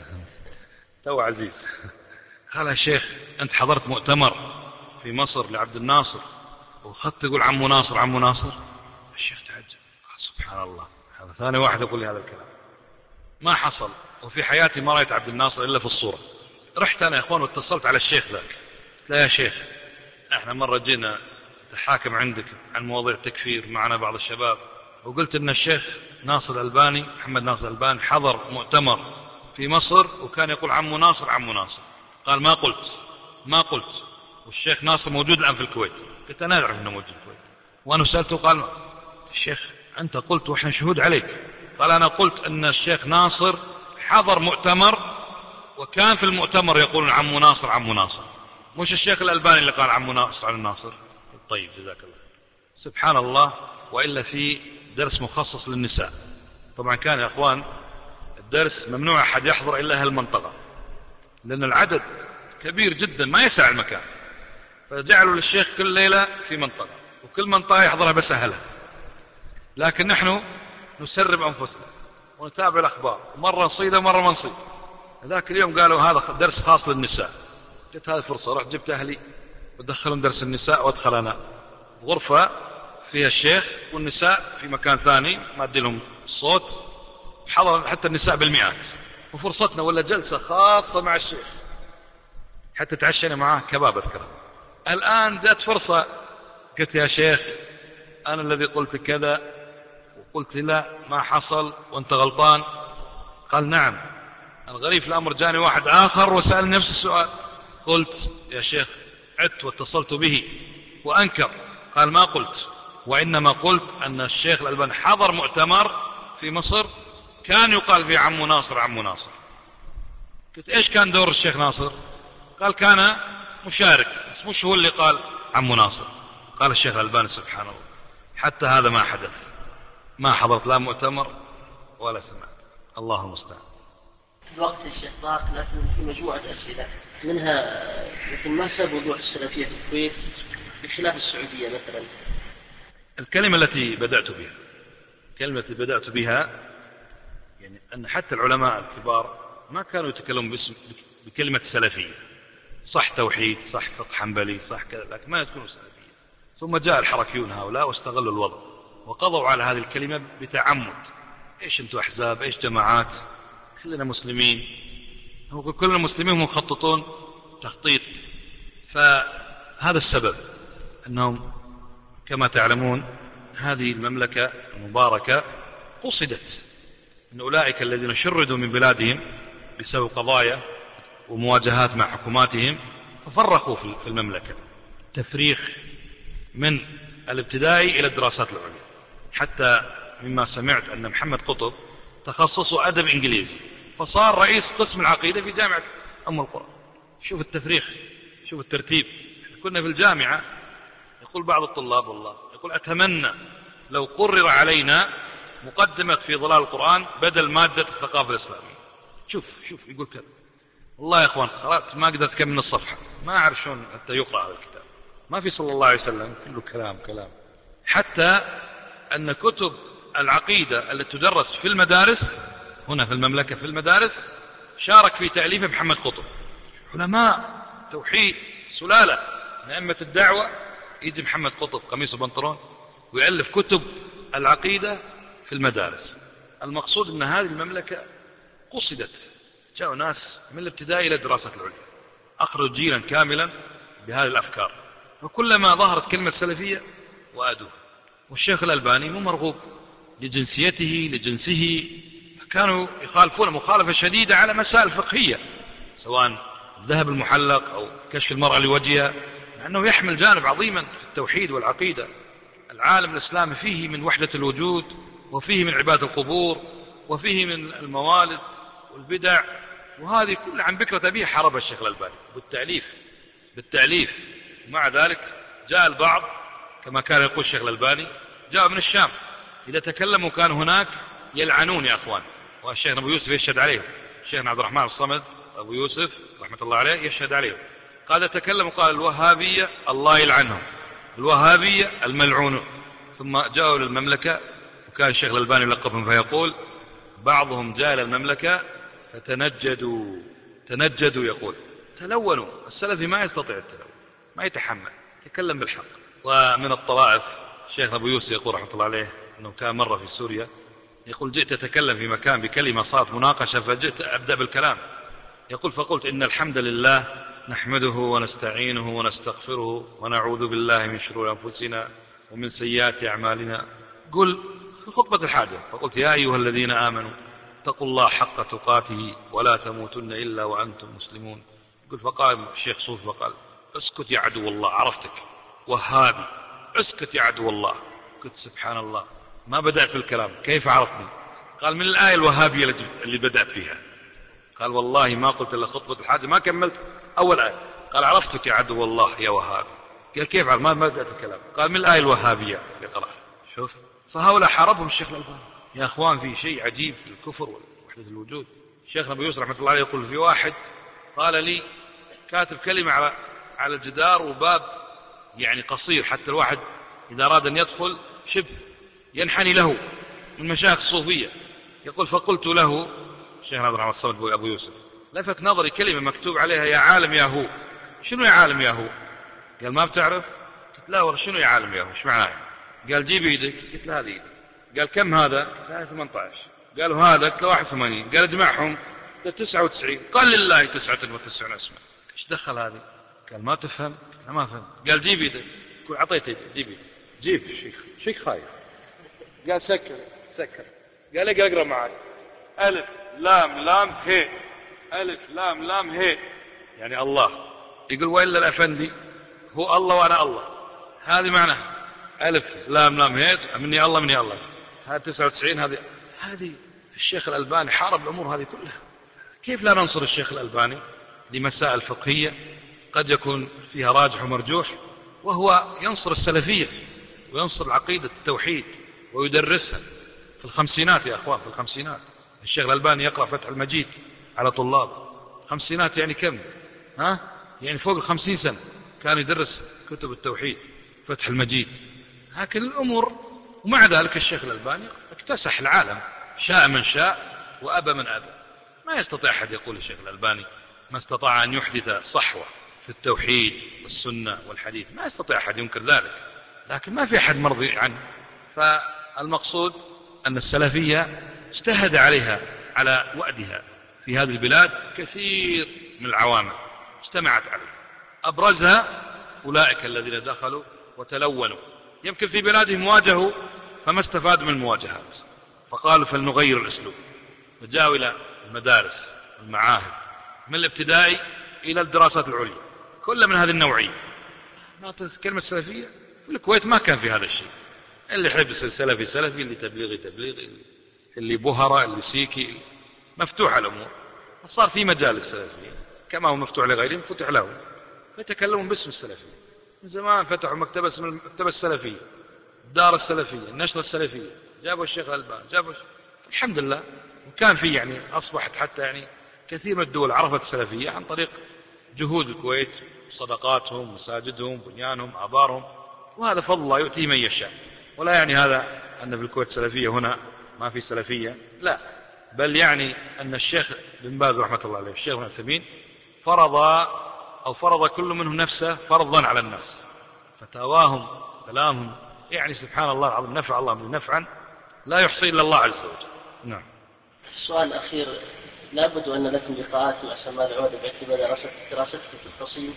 تو عزيز. قال يا شيخ أنت حضرت مؤتمر في مصر لعبد الناصر وخدت تقول عمو ناصر عمو ناصر. الشيخ تعجب قال سبحان الله، هذا ثاني واحد يقول لي هذا الكلام. ما حصل، وفي حياتي ما رأيت عبد الناصر إلا في الصورة. رحت أنا يا إخوان واتصلت على الشيخ ذاك، قلت له يا شيخ احنا مرة جينا نتحاكم عندك عن مواضيع تكفير معنا بعض الشباب، وقلت ان الشيخ ناصر الألباني محمد ناصر الألباني حضر مؤتمر في مصر وكان يقول عمو ناصر عمو ناصر. قال ما قلت ما قلت والشيخ ناصر موجود الآن في الكويت. قلت أنا أعرف أنه موجود في الكويت. وأنا سألته قال ما. الشيخ أنت قلت وإحنا شهود عليك. قال أنا قلت أن الشيخ ناصر حضر مؤتمر وكان في المؤتمر يقول عمو ناصر عمو ناصر، مش الشيخ الألباني اللي قال عمو ناصر عن الناصر. طيب جزاك الله. سبحان الله. وإلا في درس مخصص للنساء، طبعا كان يا أخوان الدرس ممنوع أحد يحضر إلا هالمنطقة لأن العدد كبير جدا ما يسع المكان، فجعلوا للشيخ كل ليلة في منطقة وكل منطقة يحضرها بس أهلها. لكن نحن نسرب أنفسنا ونتابع الأخبار، مرة نصيد ومرة ما نصيد. ذاك اليوم قالوا هذا درس خاص للنساء، جت هذه الفرصة، رحت جبت أهلي ودخلهم درس النساء وادخل أنا غرفة فيها الشيخ والنساء في مكان ثاني ما أدي لهم الصوت، حضر حتى النساء بالمئات، وفرصتنا ولا جلسة خاصة مع الشيخ حتى تعشينا معاه كباب أذكره. الآن جاءت فرصة قلت يا شيخ أنا الذي قلت كذا، وقلت لا ما حصل وأنت غلطان. قال نعم. الغريب في الأمر جاني واحد آخر وسأل نفس السؤال، قلت يا شيخ عدت واتصلت به وأنكر. قال ما قلت، وإنما قلت أن الشيخ الألباني حضر مؤتمر في مصر كان يقال فيه عمو ناصر عمو ناصر. قلت إيش كان دور الشيخ ناصر؟ قال كان مشارك بس مش هو اللي قال عمو ناصر. قال الشيخ الألباني سبحان الله حتى هذا ما حدث، ما حضرت لا مؤتمر ولا سمعت. الله المستعان. الوقت الشيخ ضاق، لكن في مجموعة أسئلة منها مثل ما سبب وضوح السلفية في الكويت بخلاف السعودية مثلا. الكلمة التي بدأت بها الكلمة التي بدأت بها يعني أن حتى العلماء الكبار ما كانوا يتكلمون باسم بكلمة السلفية. صح توحيد، صح فقه حنبلي، صح كذا، لكن ما يذكرون سلفية. ثم جاء الحركيون هؤلاء واستغلوا الوضع وقضوا على هذه الكلمة بتعمد. إيش أنتوا أحزاب، إيش جماعات، كلنا مسلمين، كلنا مسلمين مخططون تخطيط. فهذا السبب أنهم كما تعلمون هذه المملكة المباركة قصدت من أولئك الذين شردوا من بلادهم بسبب قضايا ومواجهات مع حكوماتهم، ففرقوا في المملكة تفريخ من الابتدائي إلى الدراسات العليا. حتى مما سمعت أن محمد قطب تخصصه أدب إنجليزي فصار رئيس قسم العقيدة في جامعة أم القرى. شوف التفريخ، شوف الترتيب. كنا في الجامعة يقول بعض الطلاب والله يقول أتمنى لو قرر علينا مقدمة في ظلال القرآن بدل مادة الثقافة الإسلامية. شوف شوف يقول كذا. والله يا أخوان قرأت ما قدرت كم من الصفحة، ما أعرف شلون حتى يقرأ هذا الكتاب، ما في صلى الله عليه وسلم، كله كلام كلام. حتى أن كتب العقيدة التي تدرس في المدارس هنا في المملكة في المدارس شارك في تأليفه محمد قطب. علماء توحيد سلالة من أئمة الدعوة، يجي محمد قطب قميص وبنطلون ويألف كتب العقيدة في المدارس. المقصود أن هذه المملكة قصدت، جاءوا ناس من الابتدائي إلى الدراسات العليا أخرجوا جيلا كاملا بهذه الأفكار، فكلما ظهرت كلمة سلفية وأدوها. والشيخ الألباني مو مرغوب لجنسيته لجنسه، فكانوا يخالفون مخالفة شديدة على مسائل فقهية سواء الذهب المحلق أو كشف المرأة لوجهها، لأنه يحمل جانب عظيما في التوحيد والعقيدة. العالم الإسلامي فيه من وحدة الوجود، وفيه من عبادة القبور، وفيه من الموالد والبدع، وهذه كلها عن بكرة أبيه حرب الشيخ الألباني بالتأليف بالتأليف. ومع ذلك جاء البعض كما كان يقول الشيخ الألباني جاء من الشام، إذا تكلموا كانوا هناك يلعنون يا أخوان، والشيخ أبو يوسف يشهد عليهم، الشيخ عبد الرحمن الصمد أبو يوسف رحمة الله عليه يشهد عليهم. قال تكلم وقال الوهابية الله يلعنهم، الوهابية الملعون. ثم جاءوا للمملكة، وكان الشيخ الألباني يلقبهم فيقول بعضهم جاء إلى المملكة فتنجدوا، تنجدوا يقول تلونوا. السلفي ما يستطيع التلون، ما يتحمل، يتكلم بالحق. ومن الطرائف الشيخ أبو يوسف يقول رحمة الله عليه أنه كان مرة في سوريا، يقول جئت أتكلم في مكان بكلمة صارت مناقشة، فجئت أبدأ بالكلام، يقول فقلت إن الحمد لله نحمده ونستعينه ونستغفره ونعوذ بالله من شرور أنفسنا ومن سيئات أعمالنا. قل في خطبة الحاجة، فقلت يا أيها الذين آمنوا اتقوا الله حق تقاته ولا تموتن إلا وأنتم مسلمون. يقول فقال الشيخ صوفي فقال اسكت يا عدو الله، عرفتك وهابي، اسكت يا عدو الله. قلت سبحان الله، ما بدأت بالكلام، كيف عرفتني؟ قال من الآية الوهابية اللي بدأت فيها. قال والله ما قلت إلا خطبة الحاجة، ما كملت أول آية. قال عرفتك يا عدو الله يا وهابي. قال كيف عرفت؟ ما بدأت الكلام. قال من الآية الوهابية اللي قرأت. شوف، فهؤلاء حاربهم الشيخ الألباني. يا أخوان في شيء عجيب في الكفر ووحدة الوجود. الشيخ أبو يوسف رحمة الله عليه يقول في واحد قال لي كاتب كلمة على على الجدار وباب يعني قصير، حتى الواحد إذا أراد أن يدخل شبه ينحني له، من مشايخ الصوفية. يقول فقلت له الشيخ عبد الرحمن الصمد أبو يوسف لفت نظري كلمة مكتوب عليها يا عالم يا هو. شنو يا عالم يا هو؟ قال ما بتعرف؟ قلت لا والله شنو يا عالم يا هو، ايش معناه؟ قال جيب ايدك. قلت له هذه ايدك. قال كم هذا؟ قلت له ثمانية عشر. قالوا هذا؟ قلت له واحد وثمانين. قال اجمعهم. قلت تسعة وتسعين. قال لله تسعة وتسعين اسمه. ايش دخل هذه؟ قال ما تفهم. قلت له ما فهم. قال جيب ايدك. قلت اعطيت ايدك. جيب ايدك. جيب شيخ شيخ خايف. قال سكر سكر. قال اقرا اقرا معي ألف لام لام هي، ألف لام لام هي يعني الله. يقول وإلا الأفندي هو الله وأنا الله، هذه معناها ألف لام لام هي مني الله مني الله. هذه تسعة وتسعين. هذه هذه الشيخ الألباني حارب الأمور هذه كلها. كيف لا ننصر الشيخ الألباني لمسائل فقهية قد يكون فيها راجح ومرجوح، وهو ينصر السلفية وينصر العقيدة التوحيد ويدرسها في الخمسينات. يا أخوان في الخمسينات الشيخ الألباني يقرأ فتح المجيد على طلاب. خمسينات يعني كم؟ ها؟ يعني فوق الخمسين سنة كان يدرس كتب التوحيد فتح المجيد. لكن الأمور، ومع ذلك الشيخ الألباني اكتسح العالم، شاء من شاء وأبى من أبى. ما يستطيع أحد يقول الشيخ الألباني ما استطاع أن يحدث صحوة في التوحيد والسنة والحديث، ما يستطيع أحد ينكر ذلك، لكن ما في أحد مرضي عنه. فالمقصود أن السلفية اجتهد عليها على وأدها في هذه البلاد كثير من العوامل اجتمعت عليها، أبرزها أولئك الذين دخلوا وتلونوا. يمكن في بلادهم واجهوا فما استفادوا من المواجهات، فقالوا فلنغير الأسلوب، فجاءوا إلى المدارس المعاهد من الابتدائي إلى الدراسات العليا كل من هذه النوعية. ما كلمة السلفية في الكويت ما كان في هذا الشيء. اللي يحب يصير سلفي سلفي، اللي تبليغي تبليغي، اللي بهرة اللي سيكي، مفتوحة الأمور. صار في مجال السلفيين كما هو مفتوح لغيرهم فتح لهم، فيتكلمون باسم السلفية. من زمان فتحوا مكتبة اسم المكتبة السلفية، الدار السلفية، النشرة السلفية، جابوا الشيخ الألباني جابوا الشيخ. الحمد لله. وكان في يعني أصبحت حتى يعني كثير من الدول عرفت السلفية عن طريق جهود الكويت، صدقاتهم، مساجدهم، بنيانهم، آبارهم، وهذا فضل الله يؤتيه من يشاء. ولا يعني هذا أن في الكويت سلفية هنا ما في سلفية، لا، بل يعني أن الشيخ بن باز رحمة الله عليه والشيخ بن عثيمين فرض أو فرض كل منهم نفسه فرضا على الناس، فتاواهم كلامهم يعني سبحان الله العظيم نفع الله من نفعا لا يحصي إلا الله عز وجل. نعم. السؤال الأخير، لابد أن لكم لقاءات مع سماع العودة باعتبار دراستك دراستك في التصيب،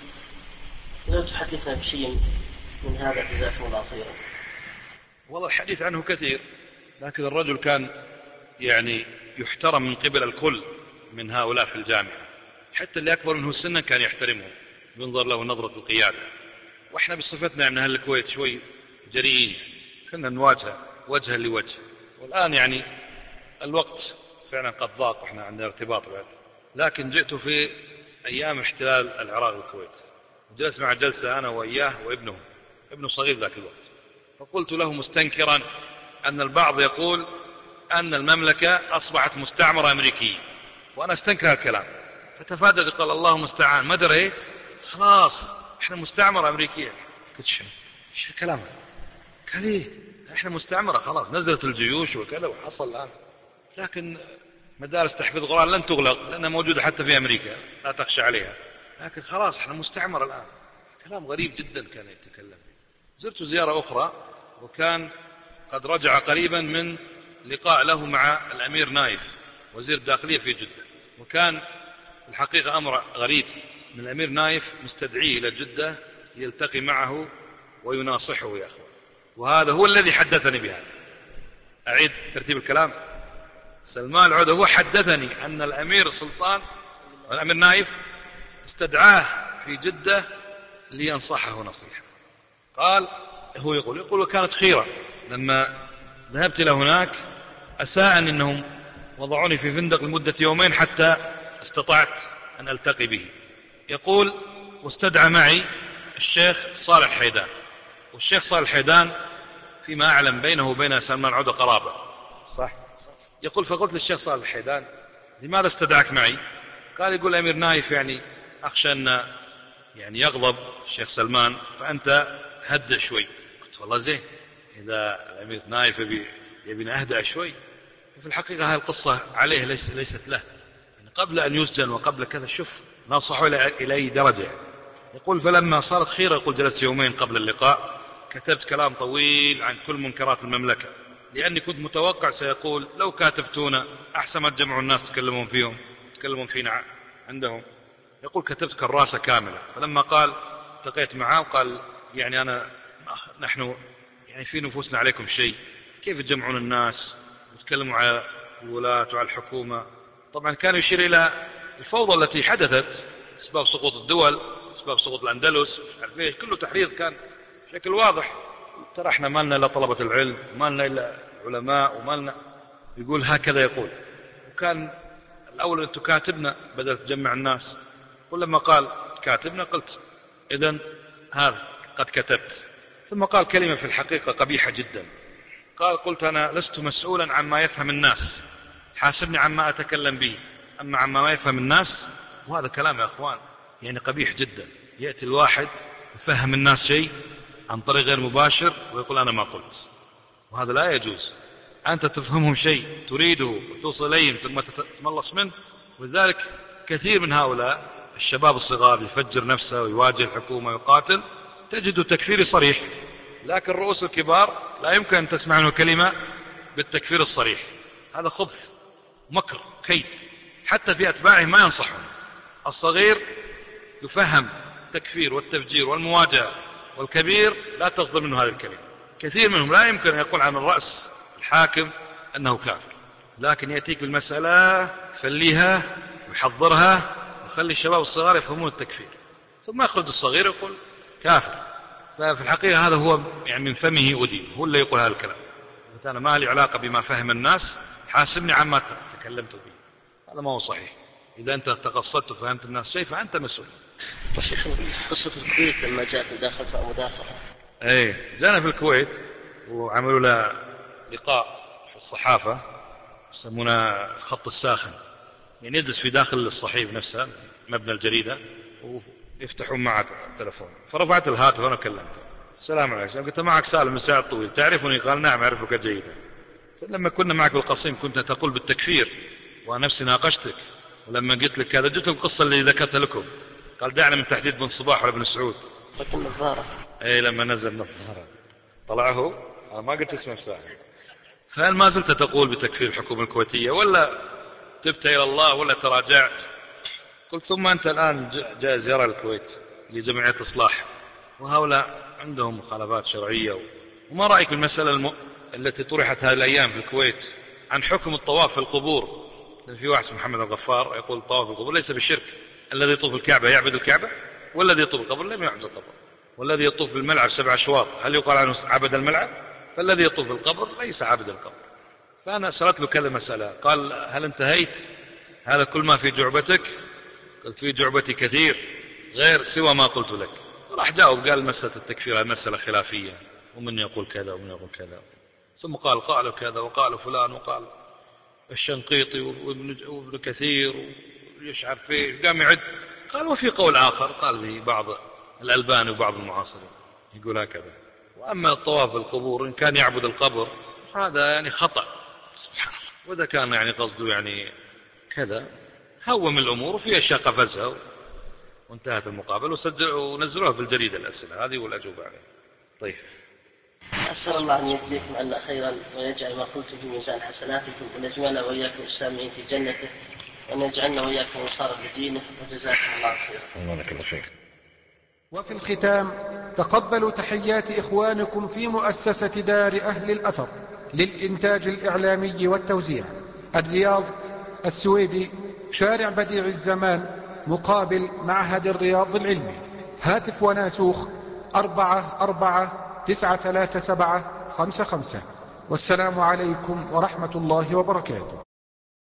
لو تحدثنا بشيء من هذا جزاكم الله خيرا. والله الحديث عنه كثير، لكن الرجل كان يعني يحترم من قبل الكل من هؤلاء في الجامعة، حتى اللي أكبر منه سنا كان يحترمه، ينظر له نظرة القيادة. وإحنا بصفتنا من أهل الكويت شوي جريئين، كنا نواجه وجها لوجه. والآن يعني الوقت فعلا قد ضاق وإحنا عندنا ارتباط بعد. لكن جئت في أيام احتلال العراق والكويت، جلست مع جلسة أنا وإياه وابنه، ابنه صغير ذاك الوقت، فقلت له مستنكرا أن البعض يقول أن المملكة أصبحت مستعمرة أمريكية، وأنا استنكر الكلام، فتفادى قال الله مستعان، ما دريت خلاص احنا مستعمرة أمريكية. قلت شنو ايش الكلام هذا؟ قال ايه احنا مستعمرة خلاص، نزلت الجيوش وكذا وحصل الآن، لكن مدارس تحفيظ القرآن لن تغلق لأنها موجودة حتى في أمريكا، لا تخشى عليها، لكن خلاص احنا مستعمرة الآن. كلام غريب جدا كان يتكلم. زرت زيارة أخرى وكان قد رجع قريبا من لقاء له مع الأمير نايف وزير الداخلية في جدة، وكان الحقيقة أمر غريب من الأمير نايف مستدعيه إلى جدة يلتقي معه ويناصحه يا أخوان، وهذا هو الذي حدثني بهذا. أعيد ترتيب الكلام. سلمان العودة هو حدثني أن الأمير سلطان الأمير نايف استدعاه في جدة لينصحه نصيحة. قال هو يقول يقول وكانت خيرة لما ذهبت إلى هناك، أساء أنهم وضعوني في فندق لمدة يومين حتى استطعت أن ألتقي به. يقول واستدعى معي الشيخ صالح حيدان، والشيخ صالح حيدان فيما أعلم بينه وبين سلمان العودة قرابة، صح؟ يقول فقلت للشيخ صالح حيدان لماذا استدعك معي؟ قال يقول الأمير نايف يعني أخشى أن يعني يغضب الشيخ سلمان فأنت هدأ شوي. قلت والله زين، إذا الأمير نايف يبي يبينا أهدأ شوي. في الحقيقة هذه القصة عليه ليس ليست له، يعني قبل أن يسجن وقبل كذا شوف نصحه إلى أي درجة. يقول فلما صارت خيرة يقول جلست يومين قبل اللقاء كتبت كلام طويل عن كل منكرات المملكة، لأني كنت متوقع سيقول لو كاتبتونا أحسن ما تجمعوا الناس تكلمون فيهم تكلمون فينا عندهم. يقول كتبت كراسة كاملة. فلما قال التقيت معه وقال يعني أنا نحن يعني في نفوسنا عليكم شيء، كيف تجمعون الناس وتكلموا على الولاة وعلى الحكومة. طبعا كان يشير إلى الفوضى التي حدثت أسباب سقوط الدول، أسباب سقوط الأندلس، كله تحريض كان بشكل واضح. ترى احنا ما لنا إلا طلبة العلم، ما لنا إلا العلماء، وما لنا. يقول هكذا يقول. وكان الأول أن تكاتبنا بدل تجمع الناس. ولما قال كاتبنا قلت إذن هذا قد كتبت. ثم قال كلمة في الحقيقة قبيحة جدا. قال قلت أنا لست مسؤولا عما يفهم الناس، حاسبني عما أتكلم به، أما عما ما يفهم الناس. وهذا كلام يا أخوان يعني قبيح جدا. يأتي الواحد يفهم الناس شيء عن طريق غير مباشر ويقول أنا ما قلت، وهذا لا يجوز. أنت تفهمهم شيء تريده وتوصل إليهم ثم تتملص منه. ولذلك كثير من هؤلاء الشباب الصغار يفجر نفسه ويواجه الحكومة ويقاتل تجد تكفير صريح، لكن الرؤوس الكبار لا يمكن أن تسمع عنه كلمة بالتكفير الصريح. هذا خبث مكر كيد، حتى في أتباعه ما ينصحون. الصغير يفهم التكفير والتفجير والمواجهة، والكبير لا تصدر منه هذه الكلمة. كثير منهم لا يمكن أن يقول عن الرأس الحاكم أنه كافر، لكن يأتيك بالمسألة يفليها ويحضرها ويخلي الشباب الصغار يفهمون التكفير، ثم يخرج الصغير يقول كافر. ففي الحقيقة هذا هو يعني من فمه أدين، هو اللي يقول هذا الكلام. أنا ما لي علاقة بما فهم الناس، حاسبني عما تكلمت به. هذا ما هو صحيح. إذا أنت تقصدت وفهمت الناس شيء فأنت مسؤول. شيخ قصة الكويت لما جاءت مداخلة مداخلة ايه جانا في الكويت وعملوا له لقاء في الصحافة يسمونه الخط الساخن، يعني يجلس في داخل الصحيف نفسها مبنى الجريدة ويفتحون معك التلفون. فرفعت الهاتف وأنا كلمته السلام عليكم، قلت معك سالم من ساعة طويل تعرفني؟ قال نعم أعرفك جيدا. لما كنا معك بالقصيم كنت تقول بالتكفير ونفسي ناقشتك، ولما قلت لك هذا جبت القصة اللي ذكرتها لكم. قال دعنا من تحديد بن صباح ولا بن سعود. لكن نظارة اي لما نزل نظارة طلعه أنا ما قلت اسمه ساحر. فهل ما زلت تقول بتكفير الحكومة الكويتية ولا تبت إلى الله ولا تراجعت؟ قلت ثم أنت الآن جاء زيارة الكويت لجمعية إصلاح وهؤلاء عندهم مخالفات شرعية، وما رأيك بالمسألة الم... التي طرحت هذه الأيام في الكويت عن حكم الطواف في القبور؟ في واحد اسمه محمد الغفار يقول الطواف في القبور ليس بالشرك، الذي يطوف الكعبة يعبد الكعبة، والذي يطوف القبر لم يعبد القبر، والذي يطوف بالملعب سبع أشواط هل يقال عنه عبد الملعب؟ فالذي يطوف بالقبر ليس عبد القبر. فأنا سألت له كذا مسألة، قال هل انتهيت؟ هذا كل ما في جعبتك؟ قلت في جعبتي كثير غير سوى ما قلت لك. راح جاوب قال مسألة التكفير هذه مسألة خلافية، ومن يقول كذا ومن يقول كذا. ثم قال قالوا كذا وقالوا فلان وقال الشنقيطي وابن كثير ويشعر فيه، قام يعد قال وفي قول آخر قال به بعض الألباني وبعض المعاصرين يقول هكذا. وأما الطواف بالقبور إن كان يعبد القبر هذا يعني خطأ سبحان الله، وإذا كان يعني قصده يعني كذا هوم الأمور وفي أشياء قفزها وانتهت المقابلة ونزلوها في الجريدة الأسئلة هذه والأجوبة عليها. طيب أسأل الله أن يجزيكم عنا خيرا ويجعل ما قلتم في ميزان حسناتكم وأن يجمعنا وإياكم السامعين في جنته وأن يجعلنا وإياكم أنصارا لدينه وجزاكم الله خيرا. بارك الله فيك. وفي الختام تقبلوا تحيات إخوانكم في مؤسسة دار أهل الأثر للإنتاج الإعلامي والتوزيع، الرياض السويدي، شارع بديع الزمان مقابل معهد الرياض العلمي. هاتف وناسوخ أربعة أربعة تسعة ثلاثة سبعة خمسة خمسة. والسلام عليكم ورحمة الله وبركاته.